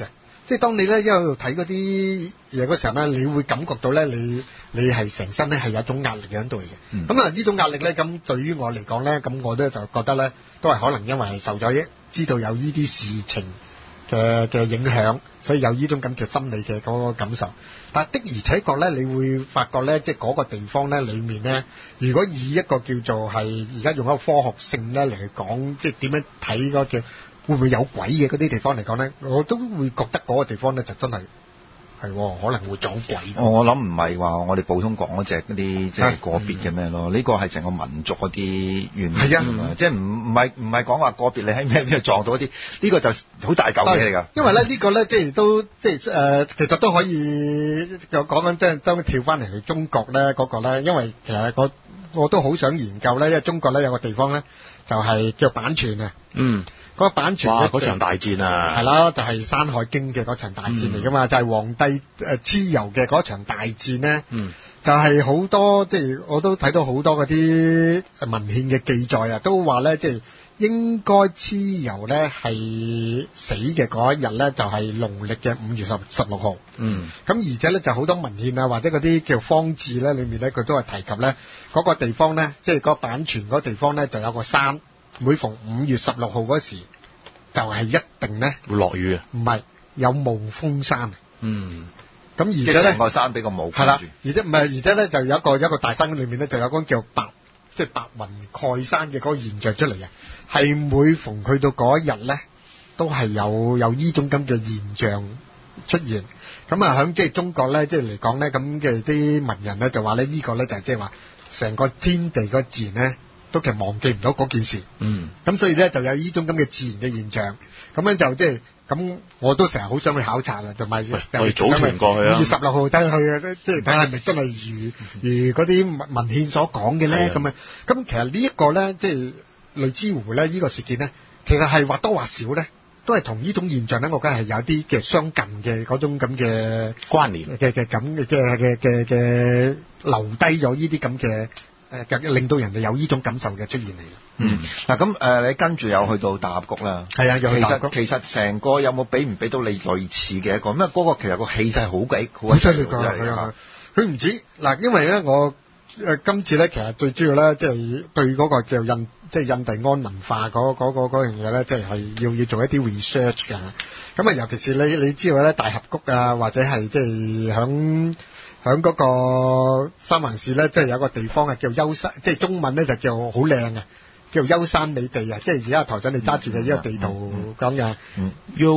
即係當你咧一路睇嗰啲嘢嗰時候咧，你會感覺到咧，你你係成身咧係有一種壓力喺度嘅。咁啊呢種壓力咧，咁對於我嚟講咧，咁我咧就覺得咧，都係可能因為係受咗一知道有呢啲事情嘅嘅影響，所以有呢種咁嘅心理嘅嗰個感受。但係的而且確咧，你會發覺咧，即係嗰個地方咧裡面咧，如果以一個叫做係而家用一個科學性咧嚟講，即係點樣睇嗰嘅會唔會有鬼嘅嗰啲地方嚟講咧，我都會覺得嗰個地方咧就真係係可能會撞鬼。 我諗唔係話我哋普通講嗰隻嗰啲即係個別嘅咩咯，呢個係成個民族嗰啲原理啊，嗯、即係唔唔係唔係講話個別你喺咩咩撞到啲，呢、呢個就好大嚿嘢嚟㗎。 因為咧呢、呢個咧即係都即係誒、呃，其實都可以講緊即係當跳翻嚟去中國咧嗰、嗰個咧，因為其實我我都好想研究咧，因為中國咧有個地方咧就係、是、叫板泉啊。嗯。嗰個板泉哇！嗰場大戰啊， 係啦，就係、是《山海經》嘅嗰場大戰嚟噶嘛，嗯、就係黃帝誒蚩尤嘅嗰場大戰咧，嗯、就係好多即係、就是、我都睇到好多嗰啲文獻嘅記載啊，都話咧即係應該蚩尤咧係死嘅嗰一日咧，就係、是、農曆嘅五月十十六號。嗯，咁而且咧就好多文獻啊，或者嗰啲叫方志咧，裡面咧佢都係提及咧嗰、那個地方咧，即係嗰個板泉嗰個地方咧就有個山。每逢五月十六號嗰時，就係、是、一定咧會落雨啊！ 唔係有霧封山。 嗯， 咁而且咧成個山俾個霧。 係啦，而且唔係，而且咧就有一個有一個大山裏面咧就有嗰個叫白，即、就、係、是、白雲蓋山嘅嗰個現象出嚟嘅，係每逢去到嗰一日咧，都係有有呢種咁嘅現象出現。咁啊，喺即係中國咧，即係嚟講咧，咁嘅啲文人咧就話咧，呢個咧就係即係話成個天地個自然咧。都其實忘記唔到嗰件事，嗯，咁所以咧就有呢種咁嘅自然嘅現象，咁樣就即係咁，我都成日好想去考察啦，同埋我哋組團過去啊， 五月十六號睇去啊，即係睇下係咪真係如如嗰啲文文獻所講嘅咧，咁啊，咁其實呢一個咧，即係雷之湖咧，呢個事件咧，其實係或多或少咧，都係同呢種現象咧，我覺得係有啲嘅相近嘅嗰種咁嘅關聯嘅嘅咁嘅嘅嘅嘅留低咗呢啲咁嘅。誒，令到人哋有呢種感受嘅出現嚟嘅。 嗯，嗱咁誒，你跟住有去到大峽谷啦。 係啊，有去大峽谷。 其實其實成個有冇俾唔俾到你類似嘅一個？因為嗰個其實個氣勢好鬼好犀利㗎，係啊。佢唔止嗱，因為咧我誒今次咧其實最主要咧，即係對嗰個叫印即係印第安文化嗰嗰嗰嗰樣嘢咧，即係係要要做一啲 research 㗎。咁啊，尤其是你你知道咧，大峽谷啊，或者係即係響。喺嗰個三藩市咧，即係有個地方啊，叫優山，即係中文咧就叫好靚啊，叫優山美地啊，即係而家台長你揸住嘅呢個地圖講嘅。嗯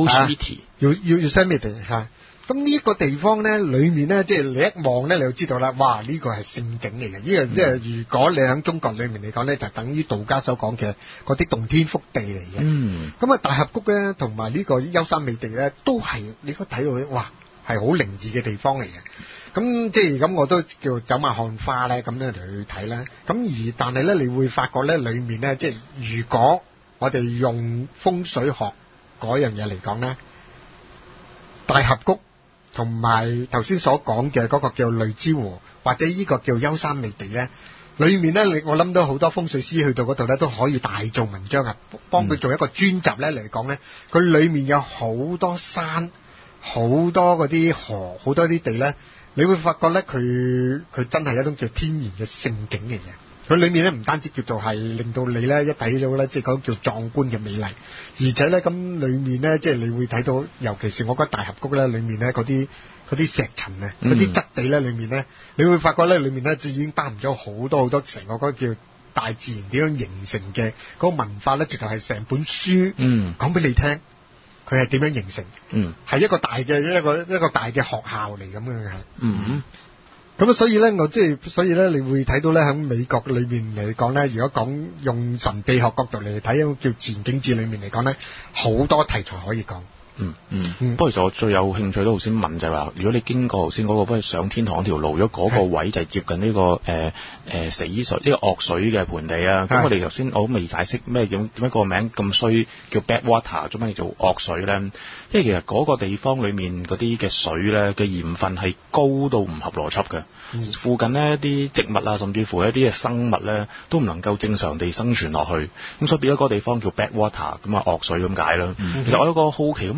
Yosemite，Yosemite 嚇。咁呢一個地方咧，裡面咧，即係你一望咧，你就知道啦。哇！呢個係聖景嚟嘅，呢個即係如果你喺中國裡面嚟講咧，就等於道家所講嘅嗰啲洞天福地嚟嘅。嗯。咁啊，大峽谷咧，同埋呢個優山美地咧，都係你可以睇到，哇，係好靈異嘅地方嚟嘅。咁即係咁，我都叫走馬看花咧，咁樣嚟去睇啦。咁而但係咧，你會發覺咧，裡面咧，即係如果我哋用風水學嗰樣嘢嚟講咧，大峽谷同埋頭先所講嘅嗰個叫雷之湖，或者呢個叫優山美地咧，裡面咧，你我諗到好多風水師去到嗰度咧，都可以大做文章啊，幫佢做一個專集咧嚟講咧，佢裡面有好多山，好多嗰啲河，好多啲地咧。你會發覺咧，佢佢真係一種叫天然嘅聖景嘅嘢。佢裏面咧唔單止叫做係令到你咧一睇到咧，即係嗰種叫壯觀嘅美麗，而且咧咁裏面咧，即係你會睇到，尤其是我覺得大峽谷咧，裏面咧嗰啲嗰啲石層啊，嗰啲質地咧，裏面咧，你會發覺咧，裏面咧就已經包含咗好多好多成個嗰個叫大自然點樣形成嘅嗰個文化咧，直頭係成本書，嗯，講俾你聽。佢係點樣形成？嗯，係一個大嘅一個一個大嘅學校嚟咁樣嘅。嗯，咁啊，所以咧，我即係所以咧，你會睇到咧，喺美國裏面嚟講咧，如果講用神秘學角度嚟睇，一個叫自然景致裏面嚟講咧，好多題材可以講。 嗯嗯，嗯不過其實我最有興趣都頭先問就係話，如果你經過頭先嗰個不如上天堂條路，如果嗰個位就係接近呢、這個誒誒、呃呃、死水呢、這個惡水嘅盆地啊，咁我哋頭先我都未解釋咩點點解個名咁衰叫 bad water，做咩叫做惡水咧？因為其實嗰個地方裏面嗰啲嘅水咧嘅鹽分係高到唔合邏輯嘅，嗯、附近呢一啲植物啊，甚至乎一啲嘅生物咧都唔能夠正常地生存落去，咁所以變咗嗰個地方叫 bad water，咁啊惡水咁解啦。嗯、其實我有個好奇咁。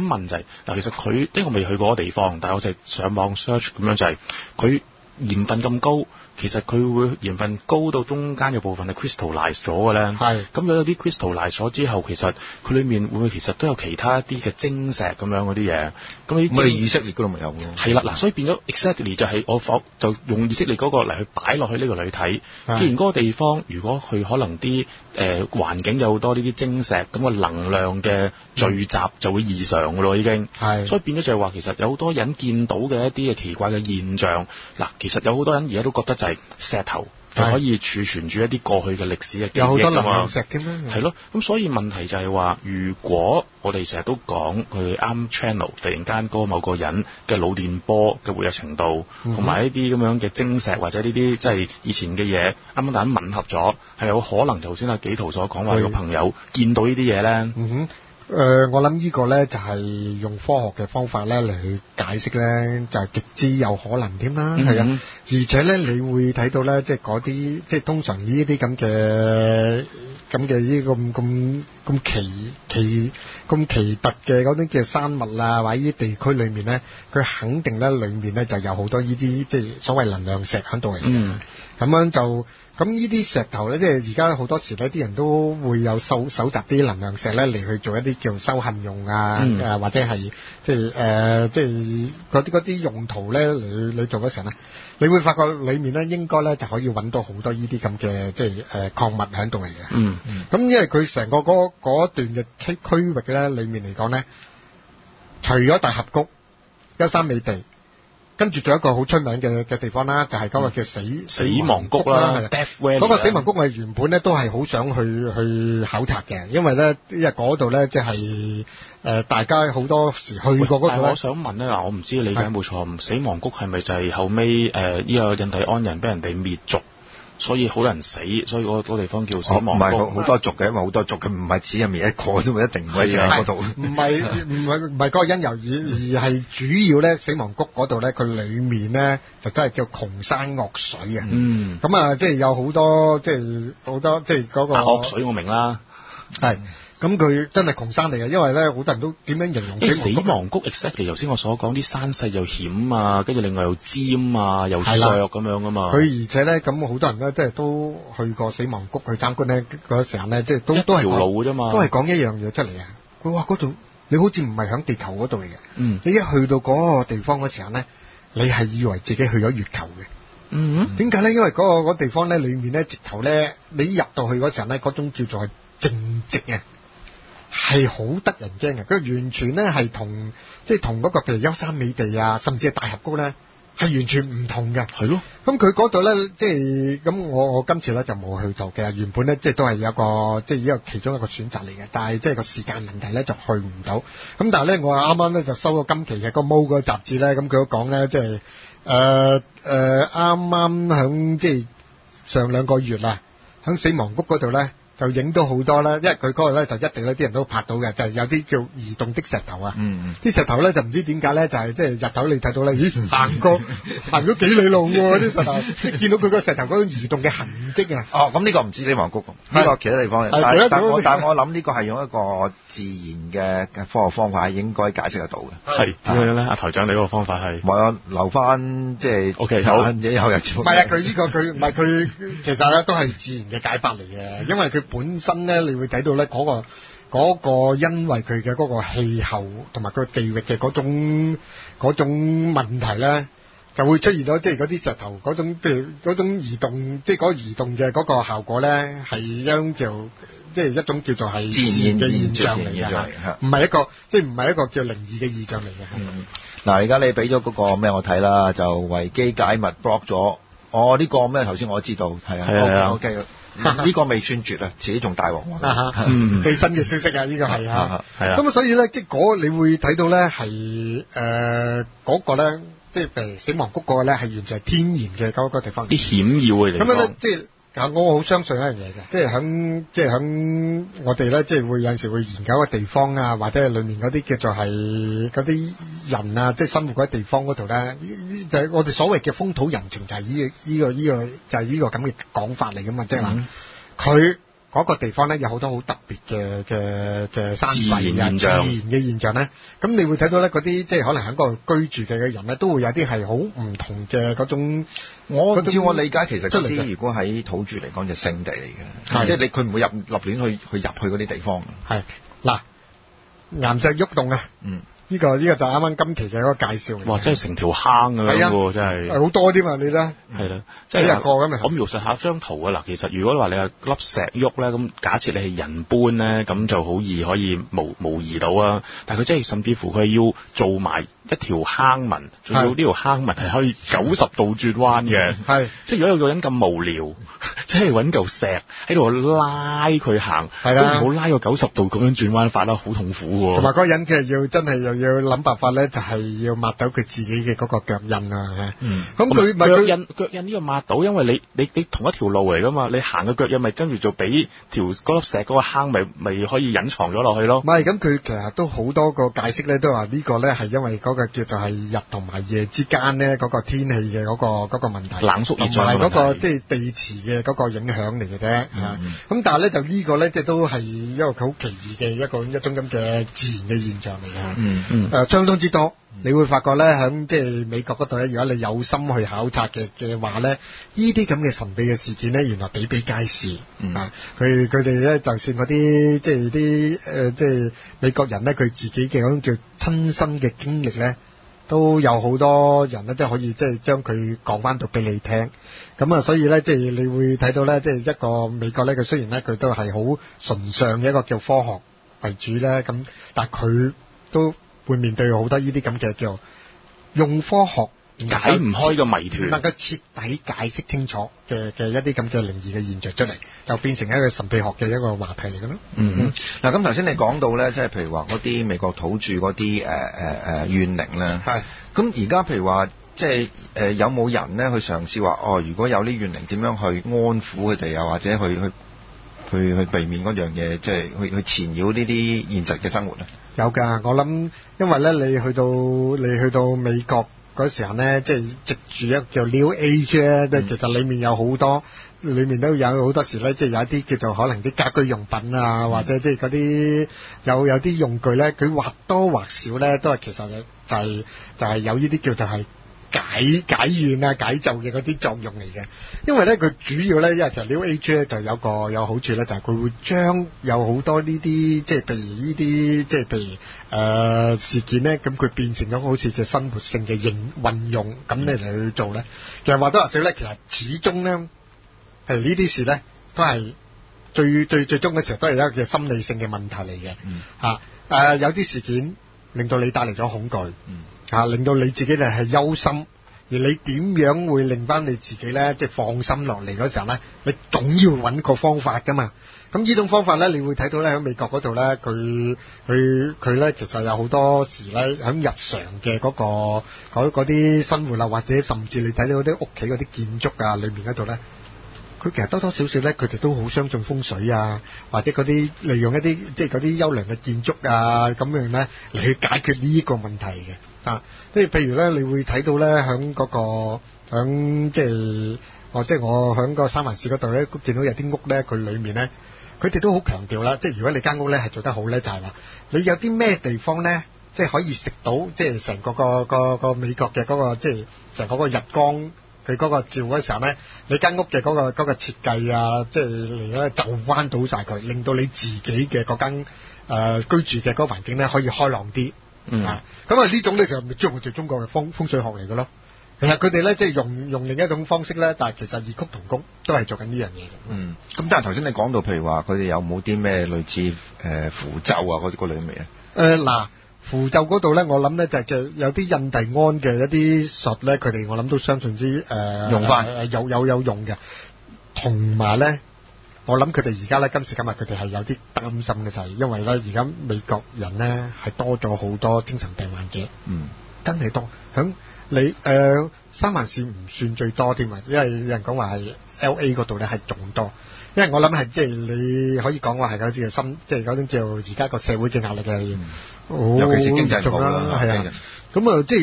想問就係、是、嗱，其實佢呢個未去過嘅地方，但係我就係上網 search 咁樣就係、是、佢鹽分咁高。其實佢會鹽分高到中間嘅部分係 crystallize 咗嘅咧，係咁有啲 crystallize 咗之後，其實佢裏面會唔會其實都有其他一啲嘅晶石咁樣嗰啲嘢？咁呢啲以色列嗰度咪有咯？ 係啦，嗱，所以變咗 exactly 就係我放就用以色列嗰個嚟去擺落去呢個嚟睇。既然嗰個地方如果佢可能啲誒、呃、環境有好多呢啲晶石，咁、個能量嘅聚集就會異常嘅咯，已經係。所以變咗就係話，其實有好多人見到嘅一啲嘅奇怪嘅現象。嗱，其實有好多人而家都覺得就係石頭係可以儲存住一啲過去嘅歷史嘅記憶，有好多能量石添啦。係咯，咁所以問題就係話，如果我哋成日都講佢啱 channel，突然間嗰個某個人嘅腦電波嘅活躍程度，同、嗯、埋一啲咁樣嘅晶石或者呢啲即係以前嘅嘢，啱啱大家吻合咗，係有可能頭先阿紀陶所講話個朋友見到呢啲嘢咧。嗯哼。 誒、呃，我諗呢個咧就係、是、用科學嘅方法咧嚟去解釋咧，就係、是、極之有可能添啦，係、嗯、啊，而且咧你會睇到咧，即係嗰啲即係通常呢一啲咁嘅咁嘅呢咁咁咁奇奇咁奇特嘅嗰啲嘅山脈啊，或者呢啲地區裏面咧，佢肯定咧裏面咧就有好多呢啲即係所謂能量石喺度嚟嘅，咁、嗯、樣就。咁呢啲石頭咧，即係而家好多時咧，啲人都會有收搜集啲能量石咧嚟去做一啲叫修行用啊，嗯呃、或者係即係誒，即係嗰啲嗰啲用途咧嚟嚟做嗰時候咧，你會發覺裡面咧應該咧就可以揾到好多呢啲咁嘅即係誒礦物喺度嚟嘅。嗯嗯。咁因為佢成個嗰嗰段嘅區區域咧，裡面嚟講咧，除咗大峽谷、優山美地。跟住仲有一個好出名嘅嘅地方啦，就係、是、嗰個叫死、嗯、死亡谷啦。嗰、那個死亡谷我原本咧都係好想去去考察嘅，因為咧因為嗰度咧即係誒大家好多時去過嗰度。但係我想問咧嗱，我唔知你理解冇錯，死亡谷係咪就係後尾誒呢個印第安人俾人哋滅族？所以好多人死，所以嗰個地方叫死亡谷。唔係好多族嘅，因為好多族，佢唔係只入面一個都一定唔會喺嗰度。唔係唔係唔係嗰個因由，而而係主要咧死亡谷嗰度咧，佢裡面咧就真係叫窮山惡水啊。嗯。咁啊，即係有好多即係好多即係嗰個。惡水我明啦。係。咁佢真係窮山嚟嘅，因為咧好多人都點樣形容死亡谷？死亡谷 exactly 頭先我所講啲山勢又險啊，跟住另外又尖啊，又削咁樣噶嘛。佢而且咧咁好多人咧，即係都去過死亡谷去參觀咧嗰時候咧，即係都都係條路啫嘛，都係講一樣嘢出嚟啊！佢話嗰度你好似唔係響地球嗰度嚟嘅，嗯，你一去到嗰個地方嗰時候咧，你係以為自己去咗月球嘅。嗯，點解咧？因為嗰、嗰個嗰個地方咧，裏面咧直頭咧，你一入到去嗰時候咧，嗰種叫做係靜寂啊。係好得人驚嘅，佢完全咧係同即係同嗰個譬如優山美地啊，甚至係大峽谷咧係完全唔同嘅。係咯，咁佢嗰度咧即係咁，我我今次咧就冇去到嘅。原本咧即係都係有一個即係一個其中一個選擇嚟嘅，但係即係個時間問題咧就去唔到。咁但係咧我啱啱咧就收咗今期嘅個 Mo 嗰個雜誌咧，咁佢都講咧即係誒誒啱啱響即係上兩個月啦，響死亡谷嗰度咧。就影到好多啦，因為佢嗰度咧就一定咧啲人都拍到嘅，就係、是、有啲叫移動的石頭啊。嗯啲石頭咧就唔知點解咧，就係即係日頭你睇到咧，咦行過行咗幾里路喎啲石頭，即見到佢個石頭嗰種移動嘅痕跡啊。哦，咁呢個唔止死亡谷，呢個其他地方。但係但我但我諗呢個係用一個自然嘅嘅科學方法係應該解釋得到嘅。係點樣咧？阿台長你嗰個方法係？唔係啊，留翻即係 O K 有嘢有日子。唔係啊，佢呢、這個佢唔係佢其實咧都係自然嘅解法嚟嘅，因為佢。本身咧，你會睇到咧嗰個嗰個，因為佢嘅嗰個氣候同埋佢地域嘅嗰種嗰種問題咧，就會出現咗即係嗰啲石頭嗰種，譬如嗰種移動，即係嗰個移動嘅嗰個效果咧，係一種叫即係一種叫做係自然嘅現象嚟嘅，唔係一個即係唔係一個叫靈異嘅現象嚟嘅。嗯，嗱，而家你俾咗嗰個咩我睇啦，就維基解密 block 咗。哦，呢、這個咩頭先我知道，係啊，係啊 ，OK。呢個未算絕啊，自己仲大鑊喎。嗯，最新嘅消息啊，呢、這個係啊，係啊。咁啊，所以咧，即係嗰你會睇到咧，係誒嗰個咧，即係譬如死亡谷嗰個咧，係完全係天然嘅嗰個地方。啲險要嘅地方。咁樣咧，即係啊，我好相信一樣嘢嘅，即係響即係響我哋咧，即係會有陣時會研究個地方啊，或者係裡面嗰啲叫做係嗰啲人啊，即係生活嗰啲地方嗰度咧，就係、是、我哋所謂嘅風土人情就係呢、這個呢、這個呢、這個就係、是、呢個咁嘅講法嚟噶嘛，即係話佢嗰、那個地方咧有好多好特別嘅嘅嘅山勢啊，自然嘅現象咧，咁你會睇到咧嗰啲即係可能喺嗰度居住嘅人咧，都會有啲係好唔同嘅嗰種。 我照我理解，其實嗰啲如果喺土著嚟講就聖地嚟嘅，即係你佢唔會入立亂去去入去嗰啲地方。 係嗱，岩石喐動啊！嗯。呢、這個呢、這個就啱啱今期嘅一個介紹嚟。 哇！真係成條坑咁樣喎，真係。 係好多啲嘛，你咧。 係啦，即係一個咁。我描述下張圖啊！嗱，其實如果話你係粒石喐咧，咁假設你係人搬咧，咁就好易可以模模擬到啊。但係佢真係甚至乎佢係要做埋一條坑紋，仲要呢條坑紋係可以九十度轉彎嘅。係。即係如果有個人咁無聊，即係揾嚿石喺度拉佢行，係啦，唔好拉個九十度咁樣轉彎法啦，好痛苦喎。同埋嗰個人其實要真係又要諗辦法咧，就係、是、要抹走佢自己嘅嗰個腳印啊。嗯。咁佢咪腳印腳印呢個抹到，因為你你你同一條路嚟噶嘛，你行嘅腳印咪跟住就俾條嗰粒石嗰個坑咪咪可以隱藏咗落去咯。唔係，咁佢其實都好多個解釋咧，都話呢個咧係因為嗰個叫做係日同埋夜之間咧嗰個天氣嘅嗰個嗰個問題，冷縮熱脹嘅問題，同埋嗰個即係地磁嘅嗰個影響嚟嘅啫。嚇、嗯，咁但係咧就呢個咧即係都係一個好奇異嘅一個一種咁嘅自然嘅現象嚟嘅。嗯嗯。誒，相當之多。你會發覺咧，喺即係美國嗰度咧，如果你有心去考察嘅嘅話咧，呢啲咁嘅神秘嘅事件咧，原來比比皆是、嗯、啊！佢佢哋咧，就算嗰啲即係啲誒，即係美國人咧，佢自己嘅嗰種叫親身嘅經歷咧，都有好多人咧，即係可以即係將佢講翻到俾你聽。咁啊，所以咧，即係你會睇到咧，即係一個美國咧，佢雖然咧佢都係好純上嘅一個叫科學為主咧，咁但係佢都會面對好多呢啲咁嘅叫用科學解唔開嘅謎團，能夠徹底解釋清楚嘅嘅一啲咁嘅靈異嘅現象出嚟，就變成一個神秘學嘅一個話題嚟嘅咯。嗯， 嗱咁頭先你講到咧，即係譬如話嗰啲美國土著嗰啲誒誒誒怨靈咧，係咁而家譬如話即係誒有冇人咧去嘗試話哦，如果有啲怨靈點樣去安撫佢哋啊，或者去去去去避免嗰樣嘢，即係去去纏繞呢啲現實嘅生活咧？ 有㗎，我諗，因為咧，你去到你去到美國嗰時候咧，即係藉住一個叫 New Age 咧、嗯，其實裡面有好多，裡面都有好多時咧，即係有一啲叫做可能啲家居用品啊，嗯、或者即係嗰啲有有啲用具咧，佢或多或少咧，都係其實就係、是、就係、是、有呢啲叫做係解解怨啊、解咒嘅嗰啲作用嚟嘅。因為咧，佢主要咧，因為其實 New Age 咧就有個有好處咧，就係、是、佢會將有好多呢啲即係譬如呢啲即係譬如誒、呃、事件咧，咁佢變成咗好似叫生活性嘅應運用咁你嚟去做咧。其實或多或少咧，其實始終咧，譬如呢啲事咧，都係最最最終嘅時候都係一個叫心理性嘅問題嚟嘅。嗯。嚇、啊、誒、呃，有啲事件令到你帶嚟咗恐懼。嗯。嚇、啊，令到你自己咧係憂心。而你點樣會令翻你自己咧，即係放心落嚟嗰時候咧，你總要揾個方法噶嘛。咁呢種方法咧，你會睇到咧喺美國嗰度咧，佢佢佢咧其實有好多時咧喺日常嘅嗰個嗰嗰啲生活啊，或者甚至你睇到啲屋企嗰啲建築啊裏面嗰度咧，佢其實多多少少咧，佢哋都好相信風水啊，或者嗰啲利用一啲即係嗰啲優良嘅建築啊咁樣咧嚟去解決呢個問題嘅。啊，即係譬如咧，你會睇到咧，喺嗰個喺即係我即係我喺個三藩市嗰度咧，見到有啲屋咧，佢裏面咧，佢哋都好強調啦，即係如果你間屋咧係做得好咧，就係話你有啲咩地方咧，即係可以食到，即係成個個個個美國嘅嗰個即係成個個日光佢嗰個照嗰時候咧，你間屋嘅嗰個嗰個設計啊，即係嚟咧就彎倒晒佢，令到你自己嘅嗰間誒居住嘅嗰個環境咧可以開朗啲。嗯啊，咁啊呢種咧就咪將我哋中國嘅風風水學嚟嘅咯。其實佢哋咧即係用用另一種方式咧，但係其實異曲同工，都係做緊呢樣嘢嘅。嗯，咁但係頭先你講到，譬如話佢哋有冇啲咩類似誒、呃、符咒啊嗰啲嗰類味啊？ 誒嗱，符咒嗰度咧，我諗咧就係有啲印第安嘅一啲術咧，佢哋我諗都相信之誒、呃、用翻、呃、有有有用嘅，同埋咧。我諗佢哋而家咧，今時今日佢哋係有啲擔心嘅，就係因為咧，而家美國人咧係多咗好多精神病患者，嗯，真係多。響你誒、呃、三藩市唔算最多添啊，因為有人講話係 L A 嗰度咧係仲多，因為我諗係即係你可以講話係嗰啲嘅心，即係嗰種叫而家個社會嘅壓力係好、嗯、尤其是經濟唔好啦，係啊，咁啊即係。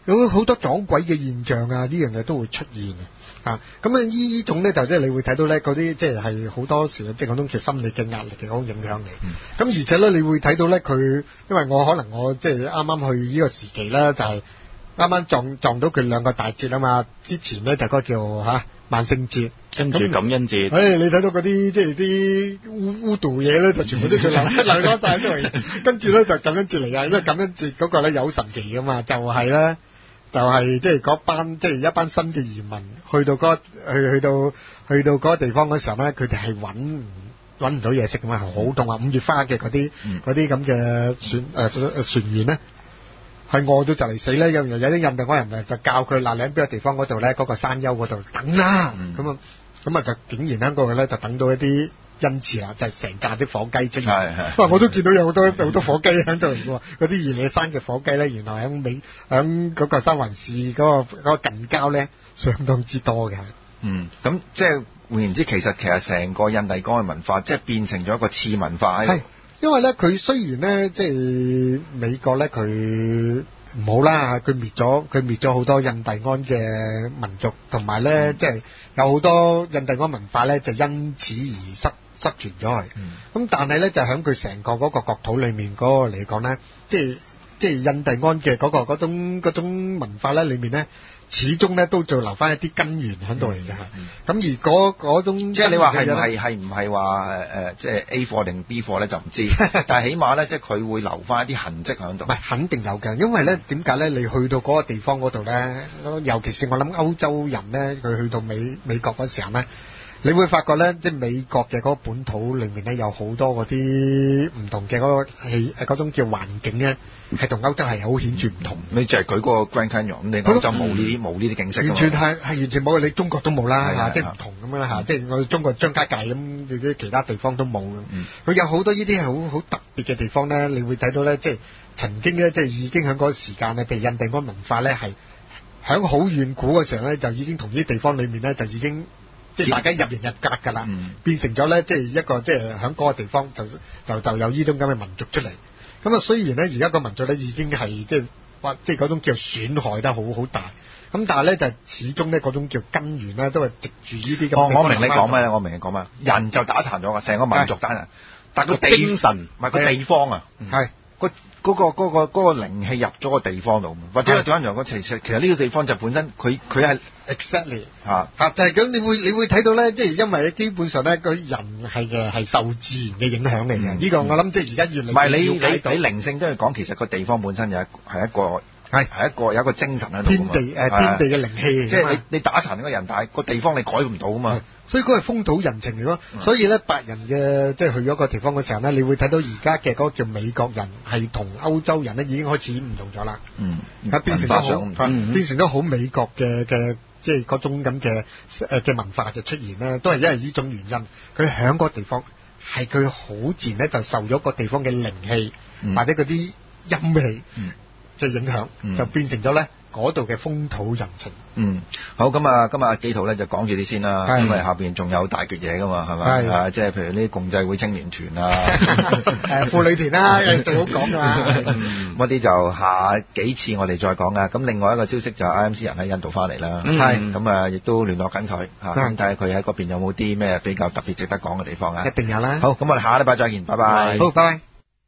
有好多撞鬼嘅現象啊，呢樣嘢都會出現嘅。啊，咁啊呢呢種咧就即係你會睇到咧嗰啲即係係好多時即係嗰種叫心理嘅壓力嘅嗰種影響你。咁、嗯、而且咧你會睇到咧佢，因為我可能我即係啱啱去呢個時期咧，就係啱啱撞撞到佢兩個大節啊嘛。之前咧就嗰個叫嚇、啊、萬聖節， 跟住感恩節。 誒，你睇到嗰啲即係啲污污道嘢咧，就全部都就流流咗曬出嚟。跟住咧就感恩節嚟啊，因為感恩節嗰個咧有好神奇噶嘛，就係、是、咧。就係即係嗰班即係、就是、一班新嘅移民去到嗰、那個、去去到去到嗰個地方嗰時候咧，佢哋係揾揾唔到嘢食㗎嘛，係好凍啊！五月花嘅嗰啲嗰啲咁嘅船誒、呃、船員咧，係餓到就嚟死咧。有有啲印度嗰人就教佢嗱，你喺邊個地方嗰度咧，嗰、那個山丘嗰度等啦。咁啊咁啊就竟然喺嗰度咧就等到一啲恩賜啦，就係成紮啲火雞出現。係係。哇！我都見到有好多好多火雞喺度嚟喎。嗰啲二野山嘅火雞咧，原來喺美喺嗰個三藩市嗰、嗰個嗰個近郊咧，相當之多嘅。 嗯，咁即係換言之，其實其實成個印第安嘅文化，即係變成咗一個次文化。 係，因為咧佢雖然咧即係美國咧佢唔好啦，佢滅咗佢滅咗好多印第安嘅民族，同埋咧即係有好多印第安文化咧就因此而失。失傳咗佢，咁、嗯、但係咧就喺佢成個嗰個國土裏面嗰個嚟講咧，即係即係印第安嘅嗰、嗰個嗰種嗰種文化咧裏面咧，始終咧都就留翻一啲根源喺度嚟嘅。咁、嗯嗯、而嗰嗰種即係你話係唔係係唔係話誒誒即係 A 貨定 B 貨咧就唔知，但係起碼咧即係佢會留翻一啲痕跡喺度。唔係肯定有嘅，因為咧點解咧？你去到嗰個地方嗰度咧，尤其是我諗歐洲人咧，佢去到美美國嗰時候咧。你會發覺咧，即係美國嘅嗰個本土裏面咧，有好多嗰啲唔同嘅嗰個氣誒嗰種叫環境咧，係同歐洲係好顯著唔同。 你就係舉個 Grand Canyon，咁你歐洲冇呢啲冇呢啲景色。 完全係係完全冇，你中國都冇啦嚇，即係唔同咁樣啦嚇，即係我哋中國張家界咁，啲其他地方都冇嘅。佢、嗯、有好多呢啲係好好特別嘅地方咧，你會睇到咧，即係曾經咧，即係已經喺嗰個時間咧，譬如印第安文化咧，係喺好遠古嘅時候咧，就已經同呢啲地方裏面咧，就已經。即係大家入型入格㗎啦、嗯，變成咗咧，即係一個即係喺嗰個地方就就就有呢種咁嘅民族出嚟。咁啊，雖然咧而家個民族咧已經係即係或即係嗰種叫損害得好好大，咁但係咧就始終咧嗰種叫根源咧都係藉住呢啲咁。 哦，我明你講咩，我明你講咩，人就打殘咗啊，成個民族打殘，但係個精神唔係個地方啊，係個。嗰、那個嗰、那個嗰、那個靈氣入咗個地方度，或者點樣講？其實其實呢個地方就本身佢佢係 exactly 嚇嚇，就係咁。你會你會睇到咧，即係因為基本上咧，個人係嘅係受自然嘅影響嚟嘅。呢、嗯這個我諗即係而家越嚟越唔係你你你靈性都係講，其實個地方本身有一係一個係係一個有一個精神喺度。天地誒、呃、天地嘅靈氣，即係你你打殘嗰個人，但係個地方你改唔到啊嘛。所以嗰係風土人情嚟咯、嗯，所以咧白人嘅即係去咗個地方嘅時候咧，你會睇到而家嘅嗰個叫美國人係同歐洲人咧已經開始唔同咗啦。嗯，而變成咗好、嗯，變成咗好美國嘅嘅即係嗰種咁嘅誒嘅文化就出現咧，都係因為呢種原因。佢喺嗰個地方係佢好自然咧就受咗個地方嘅靈氣、嗯、或者嗰啲陰氣嘅影響、嗯，就變成咗咧嗰度嘅風土人情。 嗯，好，咁啊，今日阿紀陶咧就講住啲先啦，因為下邊仲有大橛嘢噶嘛，係咪？啊，即係譬如呢啲共濟會青年團啊， 誒婦女團啦，最好講噶嘛。 嗰啲就下幾次我哋再講噶。咁另外一個消息就 I M C 人喺印度翻嚟啦，係咁啊，亦都聯絡緊佢嚇，咁睇下佢喺嗰邊有冇啲咩比較特別值得講嘅地方啊。 一定有啦。 好，咁我哋下個禮拜再見，拜拜。 好，拜拜。